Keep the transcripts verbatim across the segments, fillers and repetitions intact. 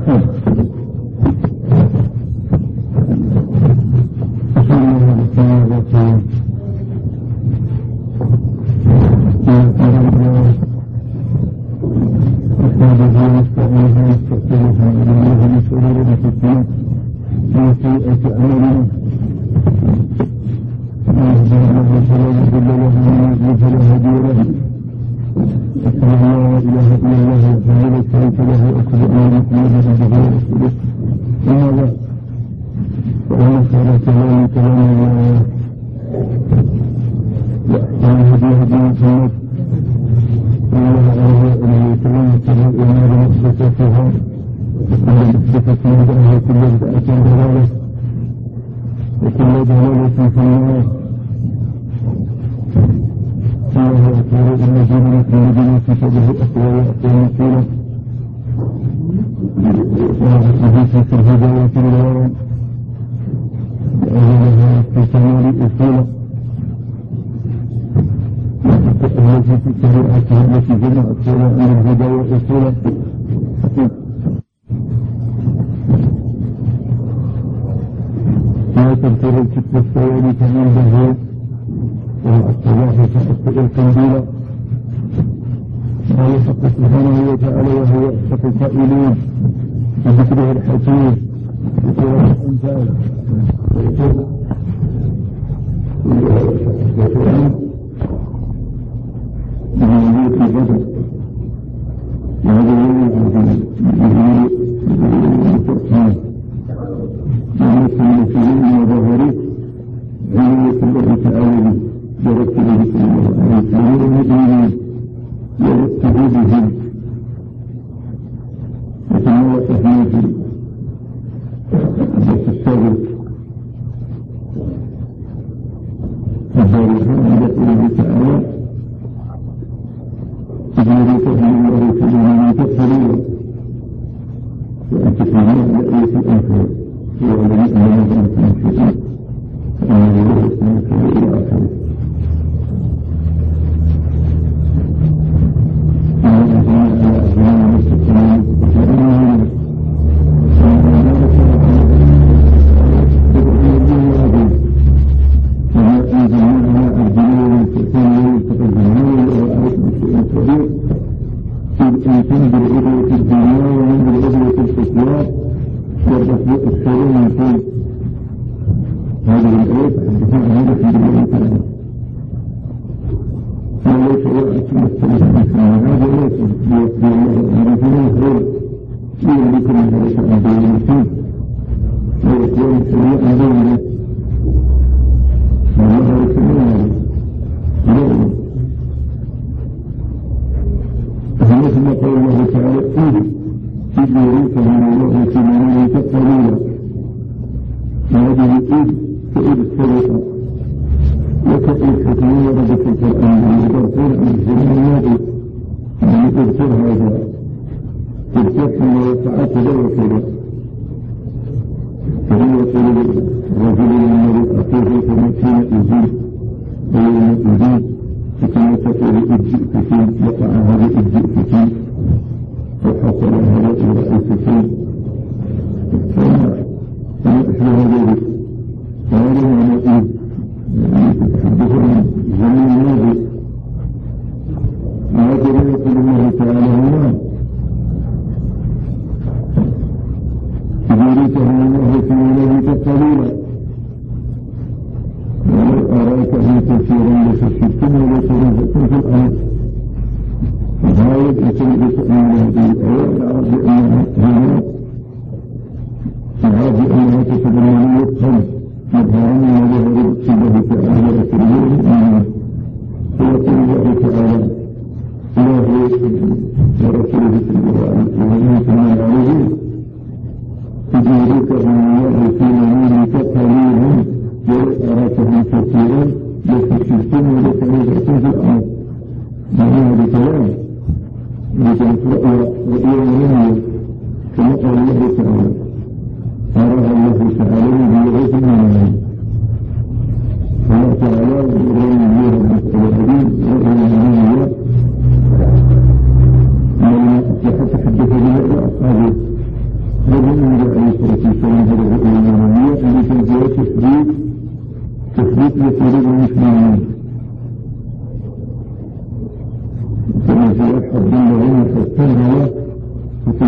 كثيرا لتشركون وترزقون في الأرض فهذا يتم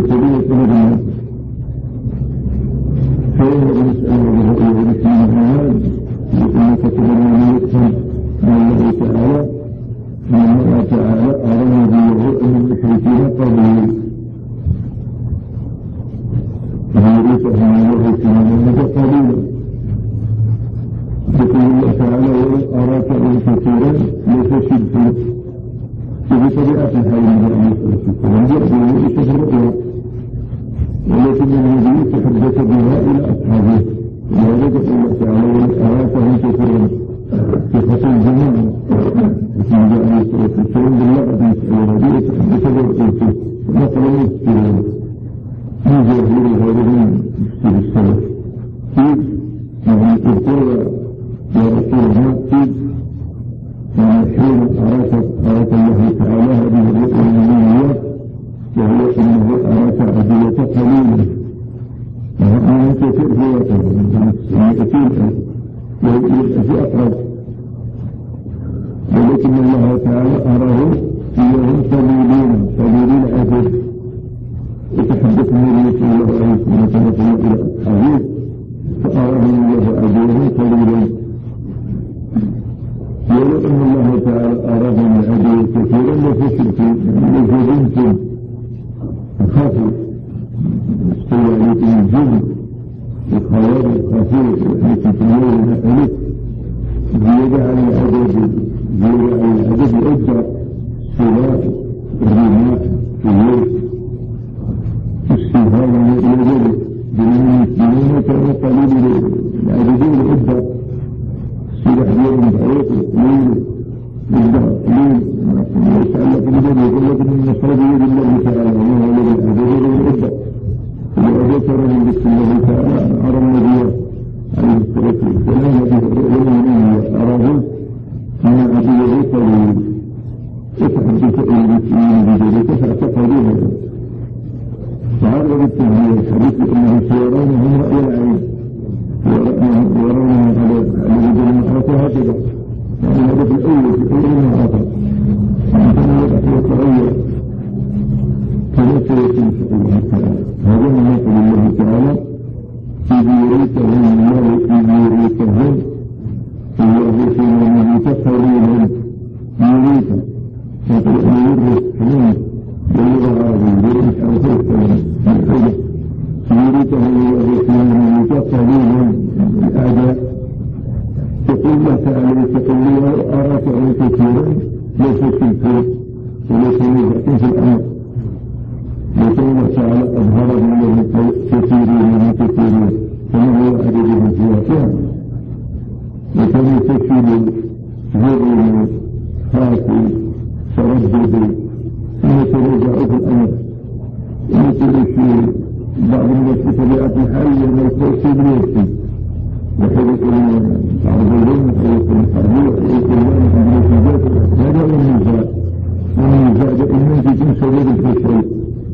سبيل أمرنا فهو المسألة الرؤية التي نعمل لأن تتبنى يفهم من الله تعالى من الله تعالى أرى نبيه أن المشركين قبله ويريده من الله تعالى قليلا يقول الله تعالى أراك أن كثيرا ليس شبه بطبيعة الحال من الله والسلام يأبيه إشهر الرؤيا ولكن النبي تحدث بها إلى أصحابه ولذلك الله تعالى أراكهم كثيرا في خطر الجماعة وكان جاء عليه الصلاة والسلام باللغة مسألة النبي تحدث بالقلت نقل المسكرين من جاهل غيرهم مستر السلف كيف يعني القرى يا رسول الله كيف حين أراك أراك الله تعالى هذه الرؤيا النبوية وهو أنه أراك عدوة قليلا وأنا كثير هو كثير في أقرب ولكن الله تعالى أراه إياهم قليلين قليلين عدد يتحدث النبي صلى الله عليه وسلم إلى أصحابه فأراه الله عدوة قليلا ولو أن الله تعالى أراد من عدو كثيرا لفشل في لجبنتم الخافوا استوى عليكم الجن الخوار الخافور التي تنوي ألف زيادة على العدد زيادة على العدد الأجر سلاح الرماح الليل السهام إلى ذلك بالمسلمين كانوا قليل العددين الأجر سلاح ديال المعروف ليل بالدهر ليل يسألك بذلك يقول لك من النصر بيد الله تعالى وهو الذي أجره العدة وأذكر من بسم الله تعالى أرى النبي عليه الصلاة والسلام الذي أراه من عدوه قليل يتحدث إلى المسلمين بذلك فاعتقدوه وعرض التهديد الحديث أنه سيرانهم رأي العين ورونه على وجه المعرفة هكذا يعني هذا في الأول في أول المعرفة عندما يبقى يتغير كما سيكون إن شاء الله تعالى هذا ما يقول الله تعالى إذ يريكهم الله إذ يريكهم الله فيما يريك قليلا يريك فتقول يريك حين يلغى عربي يريك عرفه الكلام يريكهم الله فيما يريك قليلا الأعداء تقول الله تعالى تقول لي أراك أن كثيرا ليس كثير وليس يزعتين في الأمر لكن الله تعالى أظهر من كثيرين من كثيرين كما هو أدبهم في وقتها وكان يستشير غير خاطئ تردد ثم ترجع في الأمر ومثل الشيء بعض الناس بطبيعة الحال لما يستشير بنفسه وحدث بعض العلم وحدث الحربية وحدث العلم في النتيجات هذا هو النزاع والنزاع دائما يكون سبب الفشل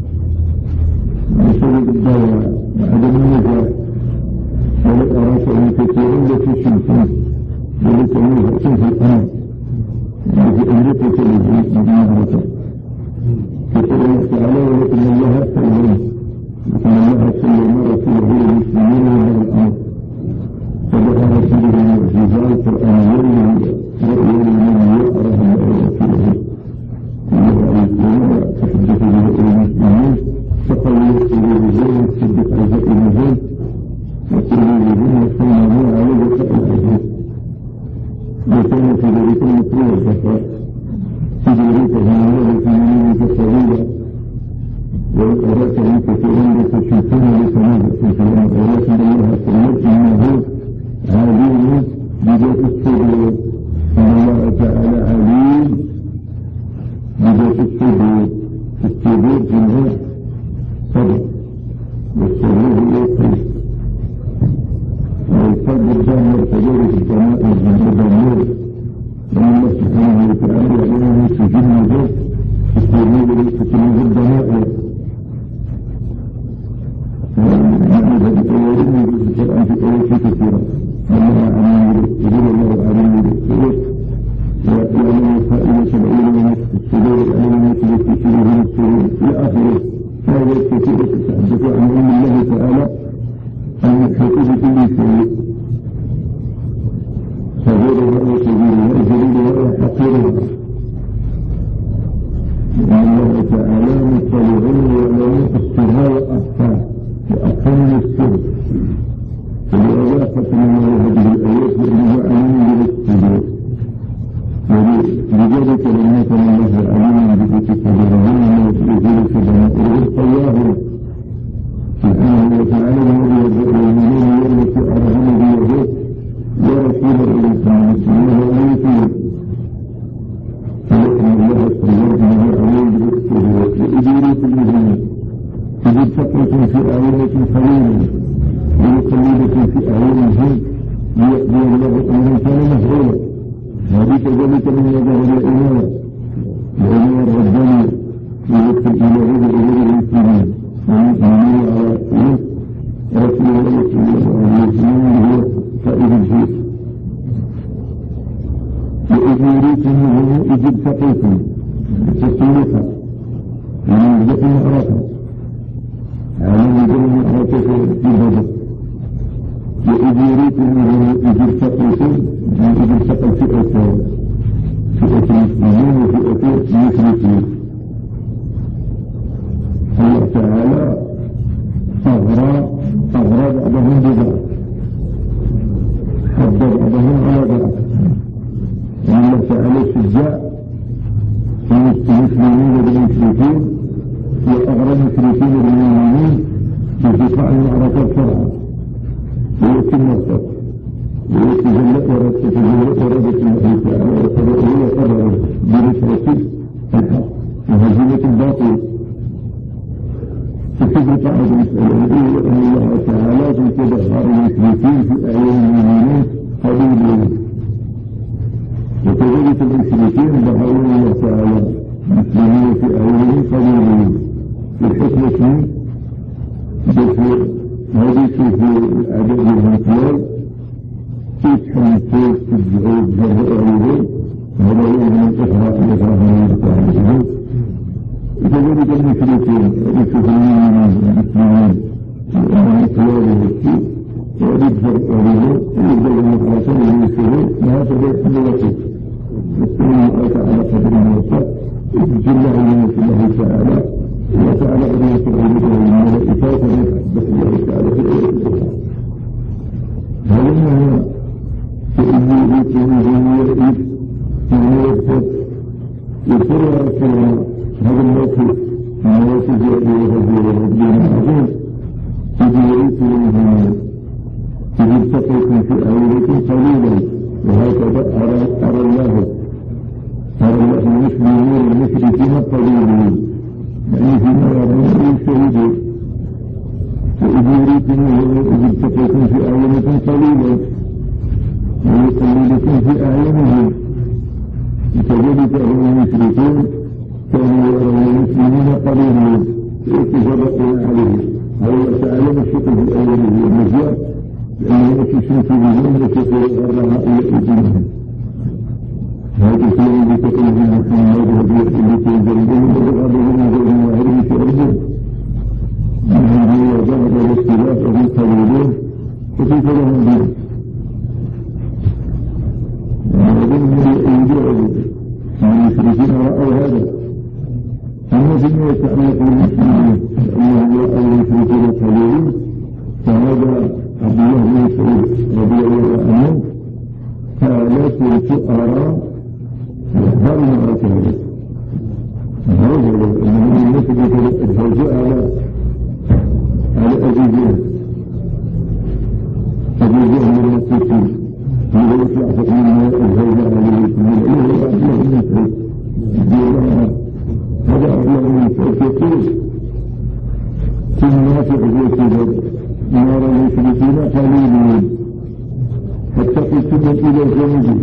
بسبب الضياع وعدم النزاع ولو أراك أن كثيرا لفشل فيه ولك نزاع في الأمر التي أمريكا التي معرفة كتب الله تعالى ولكن الله سلم لكن الله سلم رسوله للمسلمين وهذا الأمر فبقى رسوله المعجزات القرآنية رؤيا لمن يقرأها رسوله الله عليه وسلم تحدث به المسلمين فقالوا يقتلوا بذلك تصدق عزاء المزيد وقالوا بذلك صنعوا على ذكاء العزيز وكان في ذلك المطلوب الزكاة في ذلك هنا ثمانين كثيرة وأراك أن كثيرا لتشوفون لتنازع في الكلام ولكن الله سلمت أنه عليم بذات الصدور أن الله تعالى عليم بذات الصدور الصدور جميع صدر والصدور هو القلب والصدر جامع كذلك الجماعة الجمهور وأن الله سبحانه وتعالى يعلمه سجن ذات الصدور ليست من الضمائر وهذا بقوله بالقرآن في آيات كثيرة الله عليم بالصدور الله عليم بالصدور ويعلم خائنة العلم الصدور العلم التي في صدور الصدور إلى آخره هذا الكثير فلهذا ختم الله هذه الآيات بأنه عليم بالصدور ولذلك لم يكن الله عليما بصدورهن وبذلك بنقره طياره سبحانه وتعالى الذي يبدأ المؤمنين التي أرهم بيده ورسول إليكم المسلمين وأيتين فلكن الله سبحانه عليم بالصدور وإديريك المهمة تجد فقرة في آيات قليلة ويقلبة في أعينهم ليقضي الله أمرا كان مفعولا هذه كذلك من يظهر الإيمان وإيمان ربنا يوكل إلى غير غير المسلمين ومؤمنين على رسول الله صلى الله عليه وسلم هو قائد الجيش وإذ يريكم منه إذ التقيتم تصليحا ومن ذلك المعركة على مدن المعركة في بدر وإذ يريكم منه إذ التقيتم إذ التقى فئتان فئة المسلمين وفئة المشركين الله تعالى أغرى أغرى بعضهم ببعض حد بعضهم على بعض الله تعالى شجاع المسلمين والمشركين وأغرى المشركين والمؤمنين في دفاع المعركة شرعا ويتم الصف ويتجلأ ورد الله تعالى وقضائه وقرره برسالة الحق وهزيمة الباطل فتبقى هذه المسألة الأولى أن الله تعالى تظهر المشركين في أعين المؤمنين قليلا وكذلك المشركين ظهروا الله تعالى مسلمين في أعينهم قليلا الحكمة بس هذه في الأعداد والمثال تتحمل في الجهود جهود هذا يوم الإخراء لفهم الله تعالى وكذلك المشركين المسلمين المسلمين وأخلاقه الشيء ويبدأ أوليه ويبدأ المخلصين والمسلمين وهكذا حملته والسلام على قدر الموسى إذ الله من الله تعالى وتعالى أن يتعلمه من الملائكات ويحبه الله تعالى في الآية الأخرى هذا هو فإني يريكم من يريد من يرتد يسرع رسولنا هذا الموقف الموقف يأتي وهذه الدين العظيم إذ يريكم من إذ التقيتم في أعينكم قليلا وهكذا أرى أرى الله أرى الله المسلمين والمشركين قليلا يعني فيما يرون شهيدين وإذ يريكم إذ التقيتم في أعينكم قليلا ويقللكم في أعينهم كذلك هم المشركون كانوا يرون المسلمين قليلا يتفرقون عليه الله تعالى الشكر في أوله والمجيء لأنه يتشرك بهم وتقول الرهائي إذنهم هذا الشيء بتقول محمد وبيت التي يجربون وبغضهم وغيرهم وغيرهم في أرضهم من هذه وجهد الاختلاف وهم قليلون وكيف لهم دين ومن يجعل المشركين رأوا هذا أما فيما يتعلق بالمسلمين أنه رأوا المشركين قليلين فهذا عبد الله بن مسعود رضي الله عنه قال كنت أرى هذا المعركة هذا من المسلمين الهجاء على على أبي جهل أبي جهل من المسلمين ولو يطلع من الهجاء على المسلمين إنه عبد الله بن مسعود هذا عبد الله بن مسعود يقول في المنافق يقول نار المشركين قليلين حتى قلتم إلى جانبه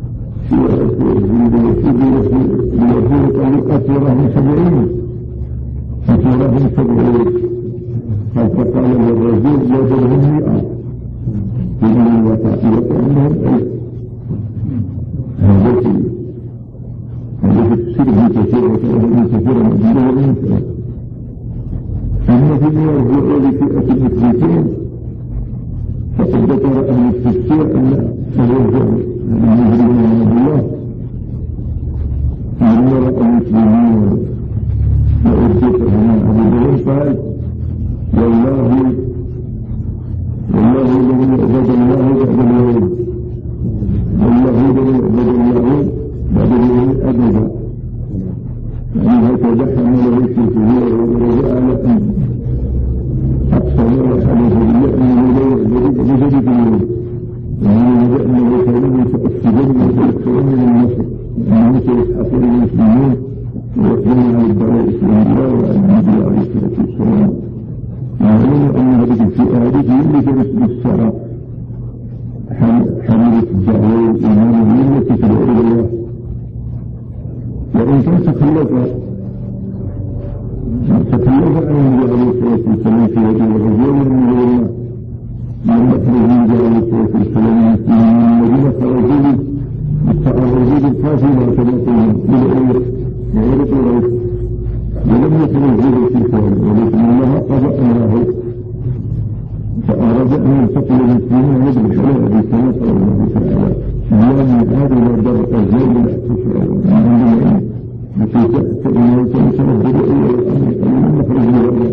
ليكون قال أسرهم سبعين أسرهم سبعين حتى قال للرجل يجرهم مئة إذن الوفاء وكأنهم ألف هذا في هذا في السرح كثير وكأنهم كثيرا مجيدا والإنسان أما في يرجع لفئة المشركين فقد ذكر أهل التفسير أن الرجع المجرمين من الله من يرى المسلمين وأرجتهم من أبو ذر قال والله في آله اللي جلس بالصلاة حملت الدعوة والإيمان التي تدعو إلى الله. وإن كان تخلف تخلف عن النبي عليه الصلاة والسلام في هذه الرجال من الله من أخرج النبي عليه الصلاة والسلام من الذين خرجوا بالتعرض بالقافلة كما قلنا بالعير وغير غير ولم يتنزل في الكون ولكن الله قضى أمره فأراد أن ينتقل المسلمين يدرك على أبي سلمة صلى الله تعالى الله من هذا الدرس الزوج لا تشعر من عندنا التي تأتي إلى تنشر الرؤية والأمر مخرج الرؤية.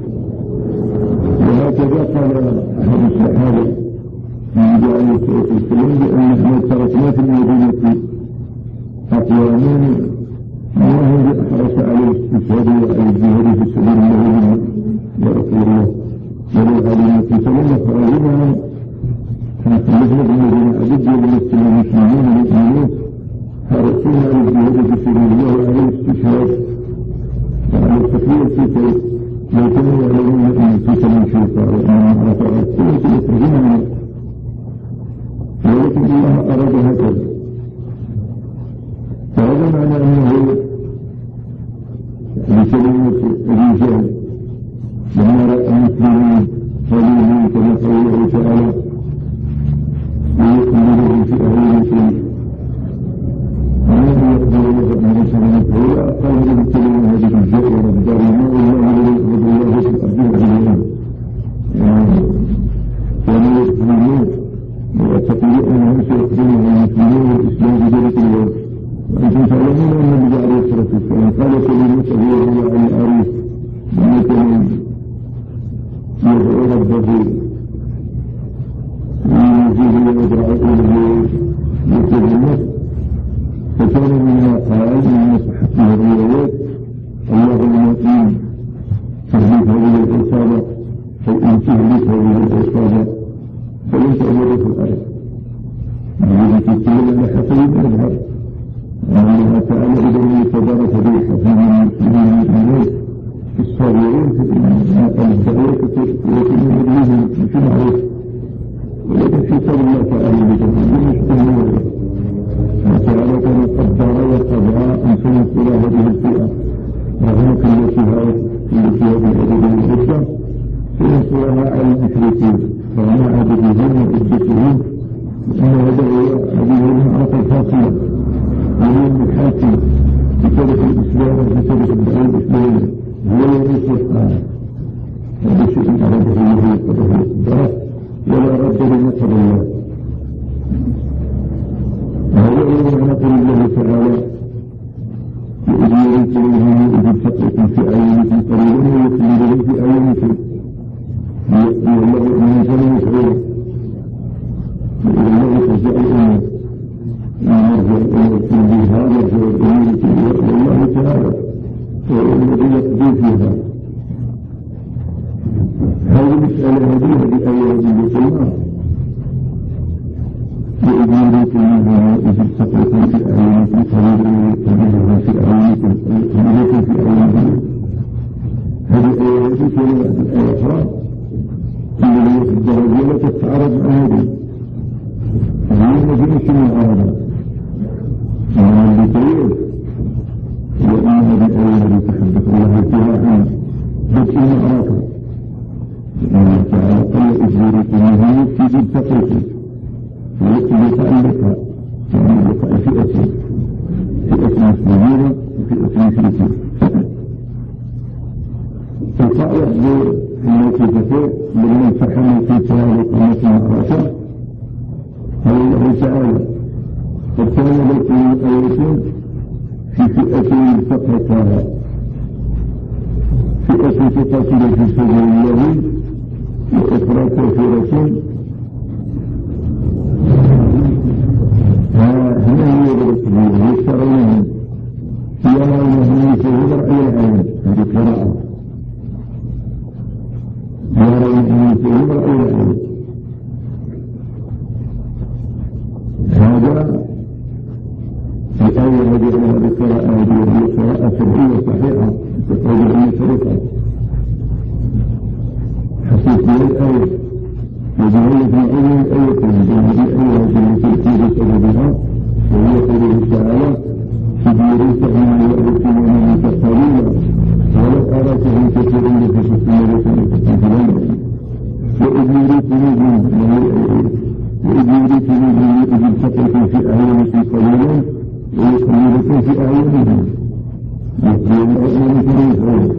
وهكذا قال أحد الصحابة من جعل الصلاة والسلام بأن نحن تركنا في المدينة أقوامان الله أحرص على الاستشهاد وعلى الجهاد في سبيل الله ورسول الله ولو علينا في سبيل خرجنا فنخلفنا بالمدينة أجد المسلمين المؤمنين حرصنا على الجهاد في سبيل الله وعلى الاستشهاد وعلى التخليل في سبيل لو كانوا يعلمون أن في سبيل شيطان وأن عرف السنة يخرجنا ولكن الله أراد هكذا. فهذا معنى أنه بكلمة الرجال لما رأى المسلمين قالوا كما قال الله تعالى ويقبلوا في أهل المسلمين ومن يقبل الله أن يسلمك هو قال بالكلمة هذه الرجال وربدار ما والله يقبل الله في الأرض والعلم كانوا يقبلون ويعتقدون أنهم سيقبلون المسلمين والإسلام بذلك الوقت. وأنتم تعلمون أن النبي عليه الصلاة والسلام قال كلمة هو عن الأريف مثلا يدعو ربه ويجيه ويدعو إليه بكلمة فكان مما قال من صحته الروايات اللهم إن تهلك هذه العصابة فإن تهلك هذه العصابة فلن تأمر في الأرض الذي تتكلم على حسب المذهب الله تعالى إذا تبارك به حسن المسلمين المؤمنين الصابرين في الدعوة وفي المدينة في معروف ولكن في صبر الله تعالى بجميع مشتهى وتعالى كما قدر وقضى أن سنصل هذه الفئة رغم كلتها التي هذه الأدب العزة سنصلها على المشركين فما عددهم وعدتهم وأن هذا هو هذه المعركة الفاصلة وهو المحاكم بتاريخ الإسلام وبتاريخ الدعوة الإسلامية هو يريد الإسلام هذا شيء أراده الله وقضاه الدرس ولا رد لنصر الله. وهو أيضا نقول الله تعالى وإذ يريكم إذ التقيتم في أعينكم قليلا ويخلدكم في أعينكم ليقضي الله أن يسلم خيرا وإذا الله تجزأ الأمة نرجع إلى كل هذا إلى الله تعالى وهو الذي يقضي فيها. هذه المسألة هذه بآية الله وإذ يريكم إذ التقيتم في أعينكم قليلا ويخلدكم في أعينكم ويخلدكم في أعينكم هذه الآية كلمة الآية أخرى الذي الدرجة لا تتعارض مع هذه هذه الذين شنو العربة ومن بكرير وإن هذه الآية التي تحدث الله فيها عن بدء المعركة لأنه تعالى قال إذ يريكم في ذي التقيتم ويكتب يتعلقها تعلق فئة فئة مسلمين وفئة مشركين فالقائع بالموقفتين لمن امتحن في تهالك أمة المعركة قال الله تعالى قد كان لكم آية في فئة التقتها فئة تقاتل في سبيل الله وأخرى كافرة هنا هي برسولين يشترونهم يرونهم يسير رأي العين هذه قراءة يرونهم يسير رأي العين هذا الآية هذه هذه القراءة هذه قراءة سبعية صحيحة تخرج عن طريقة تفسير الآية وجعلت معين الآية وهذه الآية التي تفسير سببها وهي قوله تعالى تديرته ما يأتي ومن قليلا ولو أراكهم كثيرا لتسمرة وتسمرة وإذ يريكم وإذ يريكم إذ التقيتم في أعينكم قليلا ويقللكم في أعينهم يقول الأعين فريقا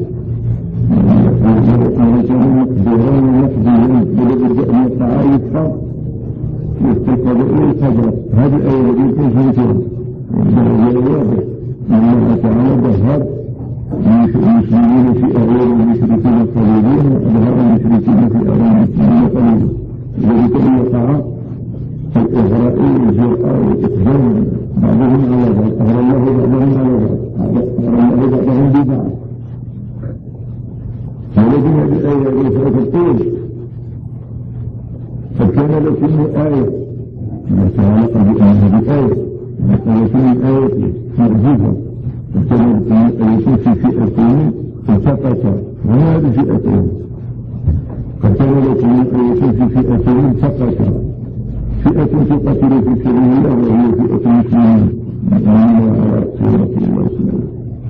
كانوا مقدرون ومقدرون بلغة أن التعارف يستيقظ إلى القدر هذه الآية التي تنشرها وهي واضح أن الله تعالى ظهر المسلمين في أغيار المشركين القليلين وأظهر المشركين في أغيار المسلمين القليلين وبالتالي يقع الإغراء والجرأة والإقدام بعضهم على بعض أغرى الله بعضهم على بعض أغرى الله بعضهم ببعض ولكن هذه الآية ليس تقول قد كان لكم آية متعلقة بأن هذه آية ولكن الآية معجزة وكان لكم في فئتين التقتا وما هذه فئتين قد كان لكم آية في فئتين التقتا فئة تقاتل في سبيل الله وهي فئة مسلمين مؤمنين على سورة الله سبحانه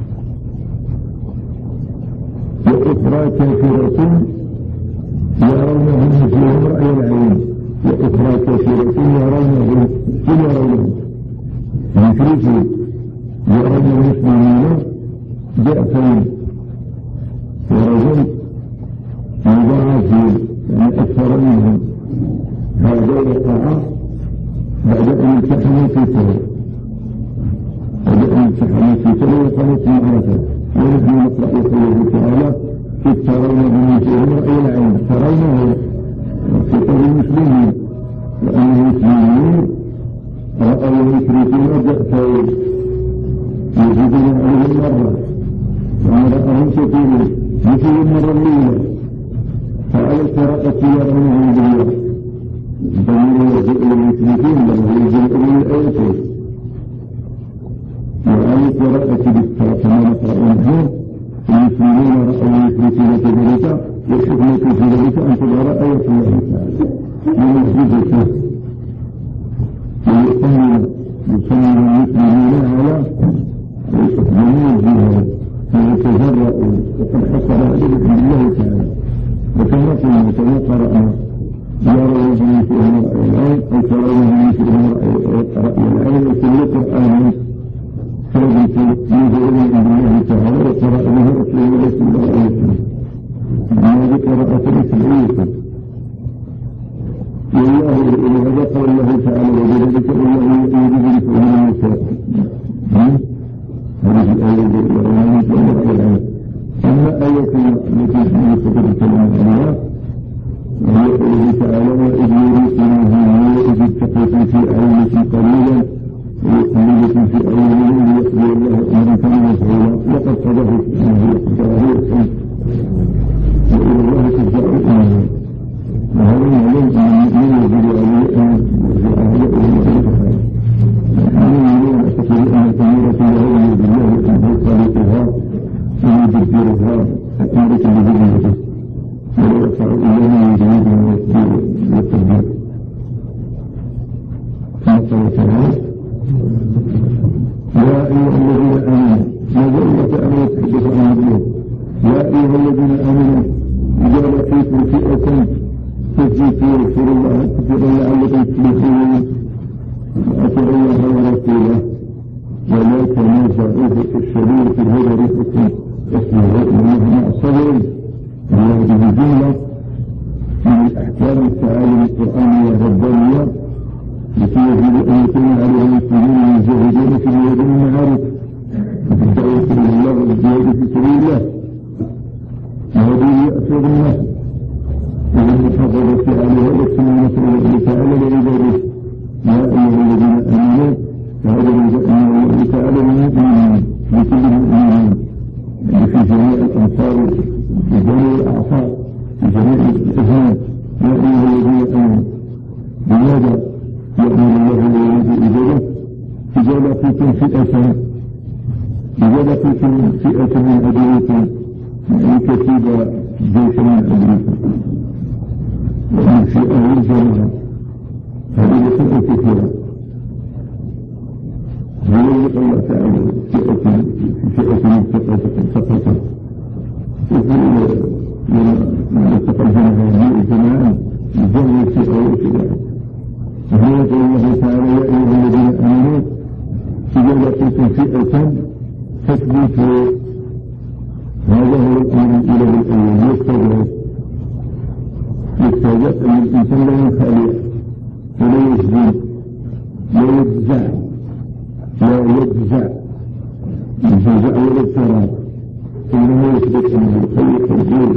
وأخرى كافرة يرونهم مثلهم رأي العين وأخرى كافرة يرونهم كل يرونهم مشركين يرون المسلمين ضعفين ورجل مضاعفين يعني أكثر منهم هذا يقع بعد أن امتحنوا في سنة بعد أن امتحنوا في سنة وقامت معركة ونحن نقرأ قوله تعالى إذ ترونه مثلهم رأي العين ترونه في قول المسلمين وأن المسلمين رأوا المشركين ضعفين يزيدون عليهم مرة وأن رأهم كثيرا مثل المرة الأولى فعلى القراءة يرونهم بالله ضمير يرجع إلى المشركين بل يرجع إلى الآية وعلى القراءة بالتاء كما نقرأ نحن المسلمين رأوا المشركين كذلك والحكمة في ذلك أن تظهر آية الله تعالى ومعجزته ويصمم يصمم المسلمين على جميع الجهاد فيتجرأوا وقد حصل ذلك بإذن الله تعالى وكما قلنا كما قرأنا يرونه مثلهم رأي العين أو ترونه مثلهم رأي العين وكل قرآن ثابت ينزل من الله تعالى وقرأ به أسلم رسول الله عليه وسلم هذه قراءة مثلية والله إذا قال الله تعالى وبذلك الله يريد بكم النساء هذه الآية التي يرونها مثلهم رأي العين أما آية التي يستطيع عنها وهي قوله تعالى وإذ يريكمهم وإذ اتقيتم في أعينكم قليلا ويقللكم في أعينهم ليقضي الله أمرا كان مفعولا لقد صدقت أنه يقضي وإلى الله ترجع الأمور وهذا معلوم أن المؤمن يجري عليه أن يرجع إلى الله نحن نريد أن أتكلم أن الأمور له بالله أن يخالطها أن يدبرها أمرة بذنبه ولا يدفع إليه من جنوبه والتدبير قال تعالى يا أيها الذين آمنوا مجرد أن يتحدث عن الله يا أيها الذين آمنوا إذا لقيتم فئة تثبتوا واذكروا الله كثيرا لعلكم تفلحون وأطيعوا الله ورسوله ولا تنازعوا في الشريعة الهدى رفقكم اسمعوا إنه مع الصبر وهذه الجملة من الأحكام التعاليم القرآنية الربانية التي يجب أن يكون عليها المسلمين المجاهدين في ميدان المعارك وفي الدعوة إلى الله والجهاد في سبيل الله وهذه يأثر الناس والمحافظة على هذا السنة الله تعالى لعباده يا أيها الذين آمنوا فهذا من الله تعالى للمؤمنين لكل المؤمنين في جميع الأمصار في جميع الأعصار في جميع الأزمان يا أيها الذين آمنوا بماذا يأمر الله ويريد الإجابة إذا لقيتم فئة إذا لقيتم فئة من أدريكم يعني كتيبة جيش من أدريكم احتاجت أن الإنسان لا ينخالع ولا يسجن لا يجزع لا يجزع الجزع ولا التراب إنما يثبت أنه الخير الدين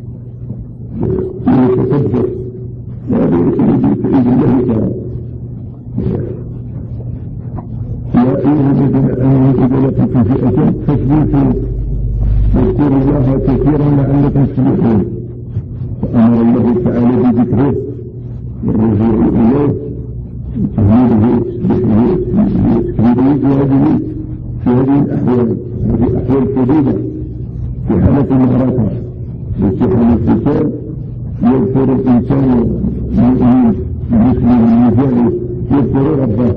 يتثبت لا بإذن الله تعالى. يا أيها الذين آمنوا إذا لقيتم فئة فاثبتوا واذكروا الله كثيرا لعلكم تفلحون. فأمر الله تعالى بذكره والرجوع إليه وتهميده وتسبيحه في هذه في هذه الأحوال هذه أحوال شديدة في حالة المعركة وفي حالة القتال يذكر الإنسان المؤمن المسلم المجاهد يذكر ربه.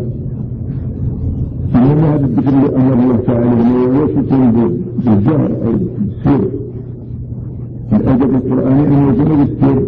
إنما هذا الذكر اللي أمر الله تعالى لا يكون بالجهر أو بالسر. الأدب القرآني أن يكون بالسر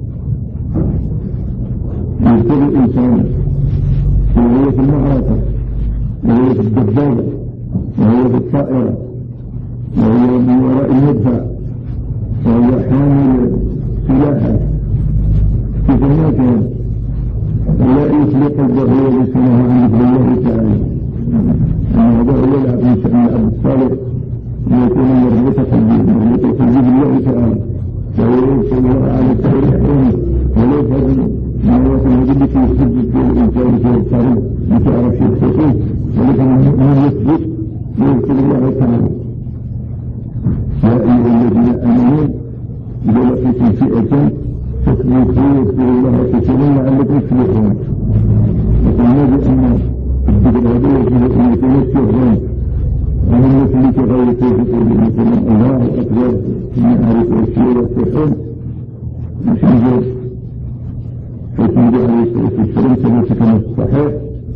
يذكر الإنسان وهو في المعركة وهو في الدبابة وهو في الطائرة وهو من وراء المدفع وهو حامل سلاحه في جناته ولا يخلق قلبه ولسانه عن ذكر الله تعالى. أن هذا هو العبد من شأن العبد الصالح أن يكون مربوطا مربوطا بالله تعالى وهو يرسل الله على سائر أحيانه ولا يفهم ما يكون هذا الذي يسجد في الإنسان في الطريق لتعرف يخطئه ولكن المؤمن يثبت ويرسل الله تعالى. يا أيها الذين آمنوا إذا لقيتم فئة فاثبتوا واذكروا الله كثيرا لعلكم تفلحون. وقلنا بأن الذكر هذا يجب أن يكون استغفارا ومن مثل كغير توفيق مثل الله أكبر في معارف الشيء والسحر مش نجد فكيد عليه الصلاة والسلام كما كان الصحيح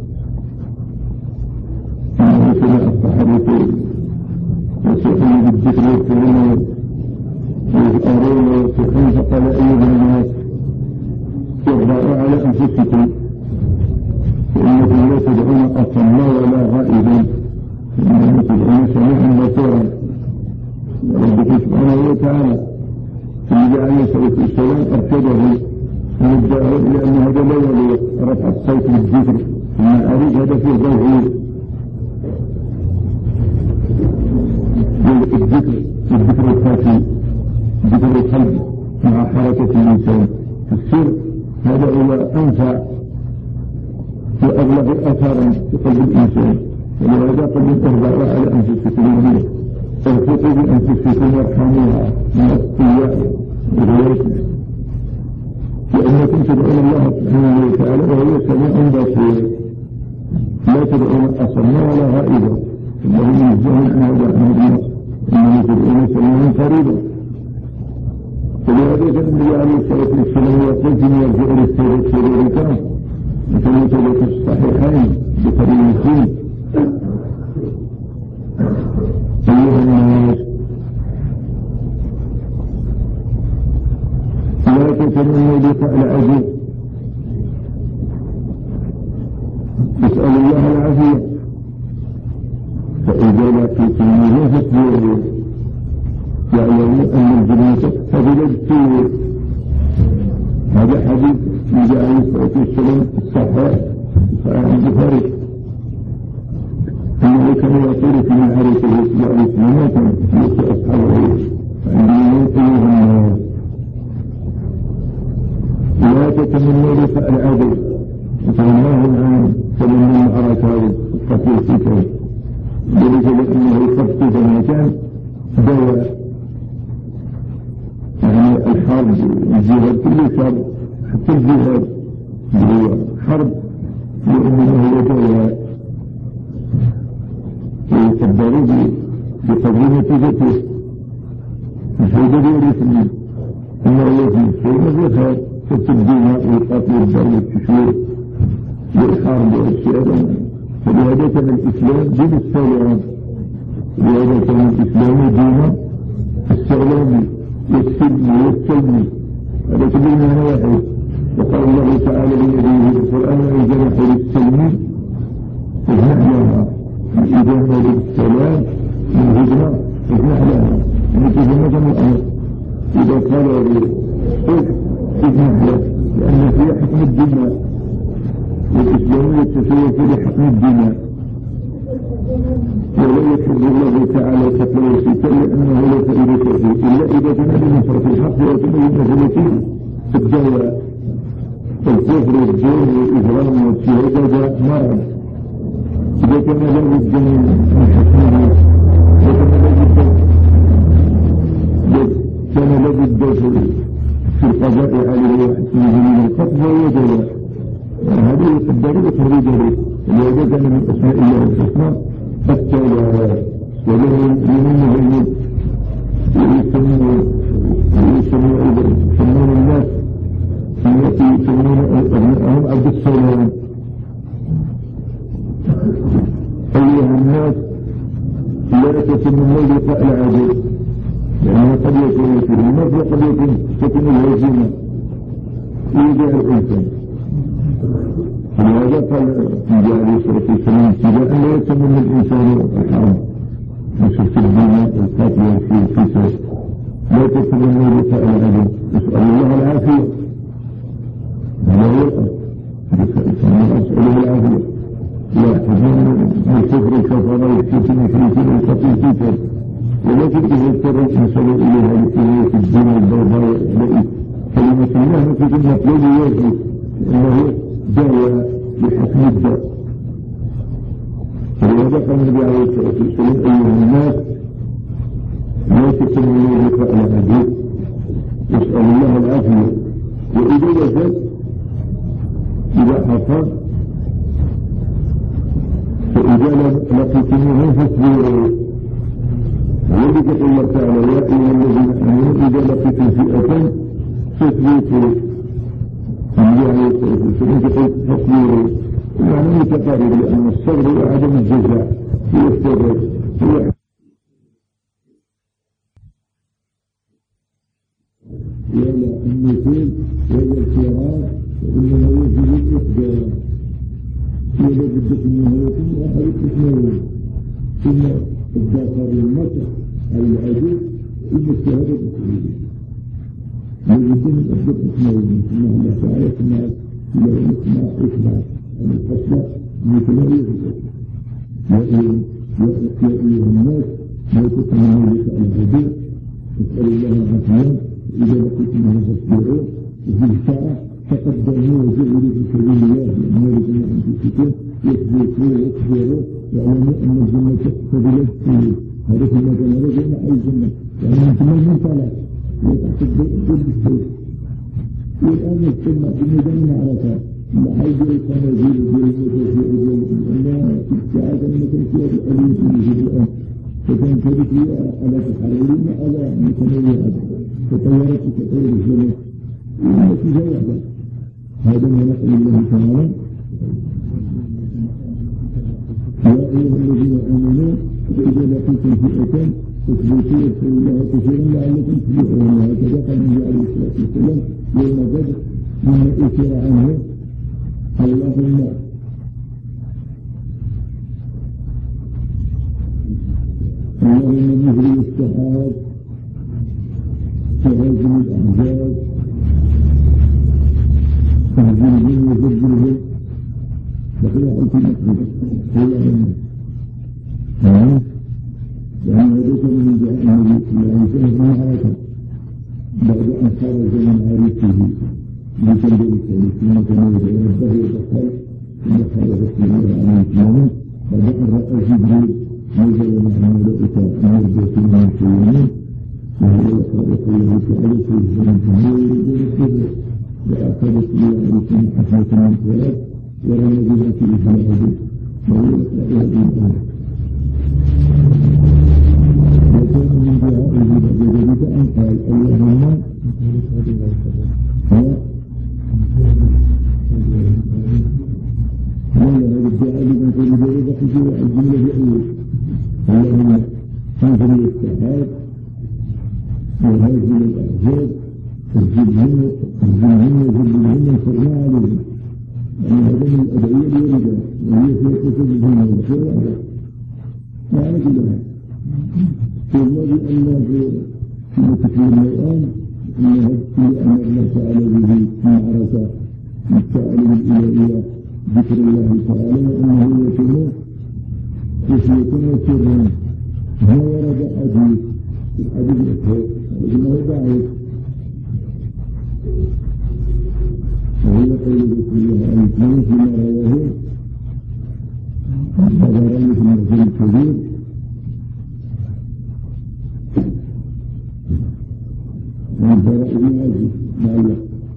أنه سمع الصحابة يسحرون بالذكر والكلمة ويسألون ويسحرون فقال أيها الناس اغضاء على أنفسكم فإنكم لا تدعون أصما ولا غائبا إنكم تدعون سميعا بصيرا. ربك سبحانه وتعالى النبي عليه الصلاة والسلام أرشده ونبدأه لأن هذا لا يليق رفع الصوت بالذكر في المعارف هذا فيه ضوء الذكر الذكر الخافي ذكر القلب مع حركة الإنسان في السر هذا هو أنفع وأبلغ أثرا في قلب الإنسان. ولهذا قل الإرضاء على أنفسكم منه ارفقوا بأنفسكم وارحموها من الطياء بغيرتنا لأنكم تدعون الله سبحانه وتعالى وهو سميع بصير لا تدعون أصما ولا غائبا إنه منزه عن هذا الناس إنه تدعون سميعا قريبا. فلهذا النبي عليه الصلاة والسلام يقول فيما يرجع للسيرة سيرتان مثل ثبت الصحيحين بطريق مسلم أيها الناس لا تتمنوا لقاء العزيز اسأل الله العافية فإذا لقيتموه فاصبروا يعلموا أن الجنة قبل السير. هذا حديث النبي عليه الصلاة والسلام الصحيح صحيح البخاري أنه كان يقول في معارك الإسلام الإسلامات يؤتي أصحابه عندما يؤتيهم لا تتمنوا لقاء العدو وتمناهم عن تمنى المعركة القتيل فيكم ذلك لأنه يخفف المكان دواء يعني الحرب الجهاد كل شر حتى الجهاد هو حرب لأنه هو دواء ويقدروا بقدر نتيجته مش هو دواء رسمي إنه يجب شيء مزيخات كالتبدينات والقتل والدولة والتشوير والحرب والشيء. فلهذا كان الإسلام دين السلام ولهذا كان الإسلام دين السلام والسلم والسلم هذا كلنا واحد. وقال الله تعالى لنبيه القرآن وإن جنحوا للسلم فاجنح لها إذا نريد السلام من هجرة فاجنح لها يعني تجنح من الأمر إذا قال الصلح اجنح الدواء الكفر والجور والإجرام والشهادة ده مرض. إذا كان له الدم من حكمه كان له الدم في القضاء عليه وحكمه من القتل وهو دواء. هذه الدليل تريده وإذا كان من أسماء الله الحسنى التوبة وله يمنه يسمون الناس التي يسمون أبنائهم عبد السلام. أيها الناس لا تسمون لقاء العدو لأنه قد يكون في الموت وقد يكون تكون الهزيمة إيجاء الإنسان. فلهذا قال النبي عليه الصلاة والسلام ابتداء لا يسمون الإنسان الحرام وشفت الدماء والقتل والفساد لا تسمون لقاء العدو. نسأل الله العافية. هذا هو أسأله العافية. يحفظون الكفر الكفر والفتن والفتن والقتل الفتن ولكن إذا اضطرت نسأل إليها لكي الدين والبغضاء كلمة الله نفذ المطلوب يجب أنه دواء لحكم الداء. ولهذا قال النبي عليه الصلاة والسلام أيها الناس لا تسمون لقاء العدو يسأل الله العافية. وإذا وجد إذا حصل فإذا لقيتموهم فاصبروا. وذلك قال الله تعالى يا أيها الذين آمنوا إذا لقيتم فئة فاثبتوا. النبي عليه الصلاة والسلام يقول فاصبروا يعني متقارب لأن الصبر وعدم الجزاء هو الصبر هو ولا النفوذ ولا الفرار وإنما يجب الإقدام ولا بد من نهاية وأحد اثنين ثم الداخل المسح أو العدو ثم الشهادة بالتوحيد. يجب من أحد اثنين ثم الله تعالى ثم إلى الإسماء إثبات أن القتل متميز يا أيها الناس لا تسمعوا لقاء العدو اسأل الله العافية. إذا لقيتم فاصبروا وفي الساعة تقدموا وجعلوا في سبيل الله لأن الذين أنفسكم يثبتوا ويصبروا يعلموا أن الجنة تقتضي السبيل. هذا كما كان رجل أي جنة يعني أنتم من طلع يتحدث بالسبيل. والآن نجتمع في ميدان المعركة لحيث القنازير والمتوفيق والأنواع في الساعة المكان فيها بأليم في الآن فكان كذلك على تحريرين على متنوعات تطورت تطور الزمن التي جاءت. هذا ما نقل الله تعالى يا أيها الذين آمنوا فإذا لقيتم فئة فاثبتوا واذكروا الله كثيرا لعلكم تفلحون. وهكذا قال النبي عليه الصلاة والسلام يوم بدر مما أثر عنه اللهم اللهم مهري السحاب كهزم الأحزاب تهزمهم وزلزلهم بقي حيث المسجد اللهم يعني هذا من جاء النبي صلى الله عليه وسلم في المعركة بعد أن خرج من عريته بسبب الثالثين كما يتنبه وتقال ثم خرج رسول الله عليه وسلم بعد أن رأى جبريل نزل مع ملائكة مرضى من المسلمين وهو يقرأ قوله تعالى في الزمن فهو يريد الكبر وأخذت لي عليكم حفلة من ثلاث ورمى بها في الجنة وهو يقرأ هذه الآية. وكان من دعائه بذلك أن قال اللهم ولا هذا الدعاء لمن كان بذلك حجر الجملة بأول اللهم انزل السحاب وهازل الأحزاب فاجزلهم وزلهم وانصرنا عليهم. يعني هذا من الأدعية الواردة وهي في قصة الجنة والخير والعافية. معنى كده والذي أن في تكريم الآن أنه أن الله تعالى به معركة التعاليم الإلهية ذكر الله تعالى وأنه يكون خشية وسرا. ما ورد حديث الحديث الأخير ولكنه ضعيف قول رسول الله الاثنين فيما رواه الطبراني في المعجم الكبير عن البراء بن عازب معلق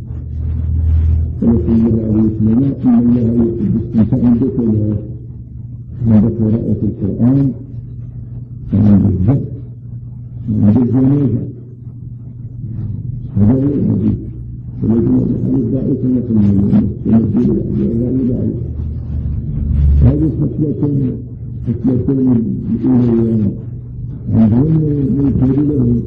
رسول الله عليه وسلم ان الله يحب الاستمتاع بكلها عند قراءة القرآن وعند الذكر وعند الجنازة هذا هو الحديث ولكن الحديث ضعيف مثل المسجد يعني ضعيف هذه خصلتين خصلتين الأولى عندهم يشهد له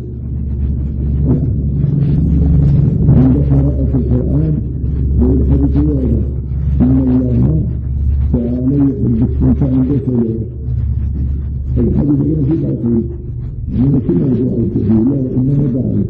عند قراءة القرآن والحديث واضح إن الله تعالى يحب الاستمتاع بكلها الحديث هنا في ضعيف من كل موضوع الكبير لا إنما ضعيف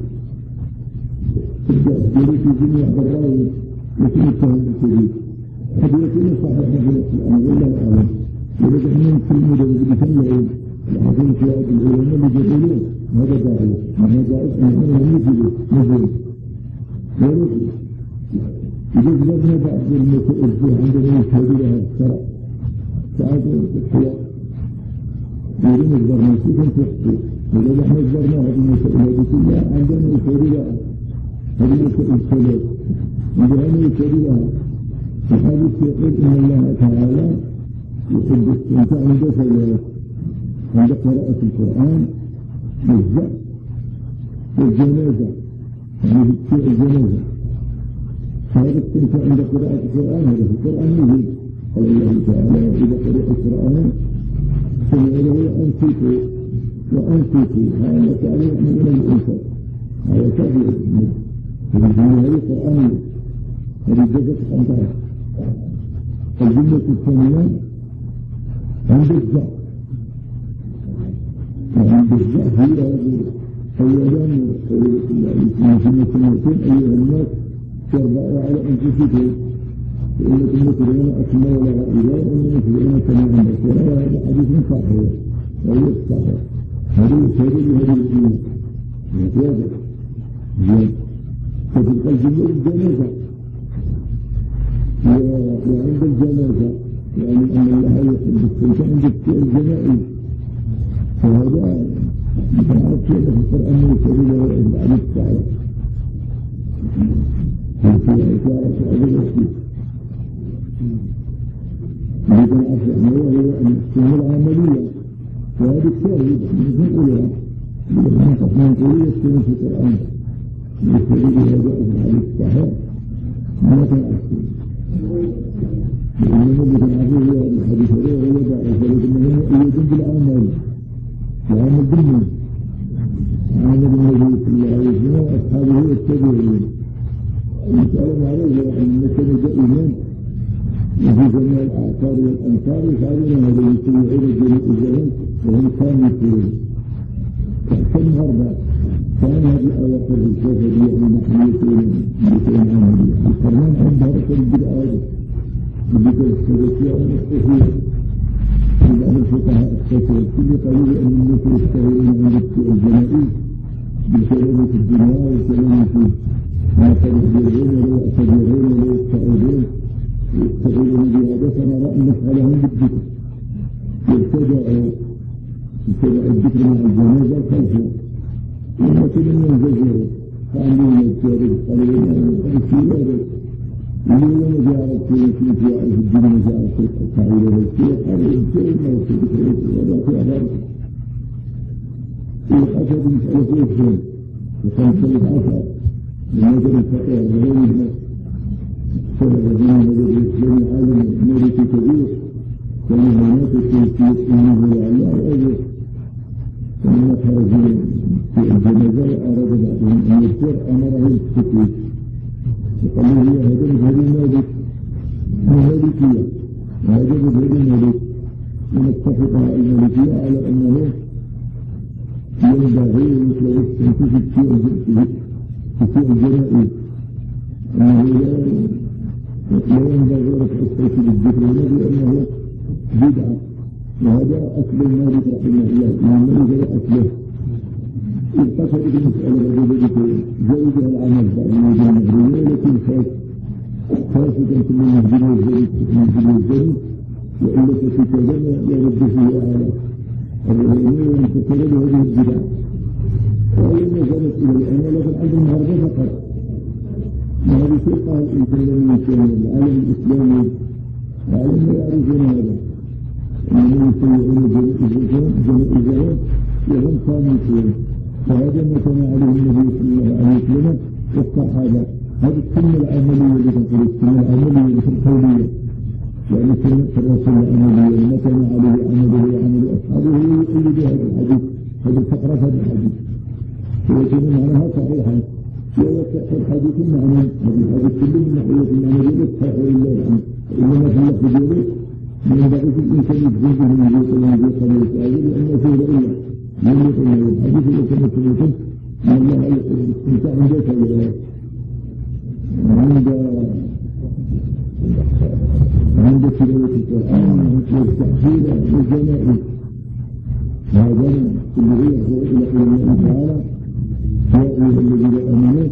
تبدأ تجري في جميع الرأي يكون التهم الكبير قد يكون صحيح في الأمر والله أعلم ولكن من كل مدى بسمعه الحديث في هذه العلماء اللي يقولون هذا ضعيف هذا ضعيف أنه يجب مجرد ولكن إذا جلبنا بعض المتأذي عندما يشهد لها الشرع فهذا الخلاف يريد الزرنا كيف تحكي ولو نحن الزرنا هذه المسألة كلها عندما يشهد لها هذه المسألة عندما يشهد لها الحديث يقول إن الله تعالى يحب الاستمتاع بكلها عند قراءة القرآن بالذكر والجنازة يعني في الجنازة فهذا الاستمتاع عند قراءة القرآن هذا في القرآن يجب قال الله تعالى إذا قرأ القرآن فمعنى أنفقوا وأنفقوا هذا تعالى من الإنفاق هذا تابع هذه القرآن هذه الجزء الخمسة الجملة الثانية عند الزعف وعند الزعف هي أولا في سنتين أيها الناس تربعوا على أنفسكم فإنكم ترون أسماء ولا غائبات أنهم ترون كما عند القرآن هذا حديث صحيح وهو الصحيح هذه سبيل هذه الدين واضح فتلك الجملة الجنازة وعند الجنازة يعني أن الله يحب الاستمتاع عند الجنائز فهذا متعرف شيء في القرآن يسأل له بعد الساعة في إشارة هذا الشيء لكن أصلا هو السنة العملية وهذه الشاهد من نقولها من تصميم قولية السنة في القرآن يسأل له هذا الصحيح ما تعرف لأن النبي تعرفه هو الحديث هذا هو ضعيف ولكنه يجب بالعمل وعمل بالمن عمل النبي صلى الله عليه وسلم وأصحابه يتبعون يسألون عليه أن مثل جاء إيمان وفي جميع الأعصار والأمصار يفعلون هذا يسيعون جميع الزمن وهم خامسون كأحسن غربة كان هذه الآيات الرسالة يعني محمية بكل عملية القرآن عندها رسل بالآيات بذكر الثلاثية والمستحيل في بعض الفقهاء الفتوى كل قليل أن الناس يشتغلون عند الجنائز بالكلام في الدنيا والكلام في ما قد يخبرون ولا يعتبرون ولا يستعيدون يستغلون بهذا فنرى أن نفعلهم بالذكر يبتدأ يبتدأ الذكر مع الجنازة خلفه ولكن ينزجر فعلينا التاريخ قليلا السيارة اليوم جاءت في في الدنيا جاءت السعيدة والسيارة هذا الشيء ما يصير ولا في أبارك الحسد مسألة يفهم وكان سيد عشر من نظر الفقير وغيره سبب الدين نظر الإسلام عالم ملك كبير كان هناك تنسيق إنه لعله أجل فمن خرج في الجنازة أراد بعضهم أن يذكر أمره السكوت وقال له هي هذا مذهب المالك المالكية وهذا مذهب المالك ونتفق مع المالكية على أنه ينبغي مثل التنفيذ في الجنائز أنه لا ينبغي رفع الصوت بالذكر لأنه بدعة وهذا أصل المالك رحمه الله لأنه هذا أصله إذ قصد المسألة التي جائزها العمل بعد المدينة المغربية لكن خاص قال إن كلمة كان العالم الإسلامي العالم لا يعرفون هذا أنهم يسيئون جنائزهم وهم صامتون فهذا ما كان عليه النبي صلى الله عليه وسلم والصحابة هذه السنة العملية اللي تقول السنة العملية في القولية يعني سنة الرسول العملية ما كان عليه عمله وعمل أصحابه يقول بهذا الحديث هذه الفقرة هذا الحديث ولكن معناها صحيحة ويصح الحديث المعنى هذا الحديث كله من ناحية المعنى لا يصح إلا الآن إنما في اللفظ دياله من ضعيف الإنسان يجوزه من يقول من يقول ويسأله لأنه فيه رؤية من يقول الحديث اللي كان يقول من الله الاستمتاع من ذلك عند عند تلاوة القرآن والتحصيل والجنائز هذا اللي هو إلى الله تعالى يا أيها الذين آمنوا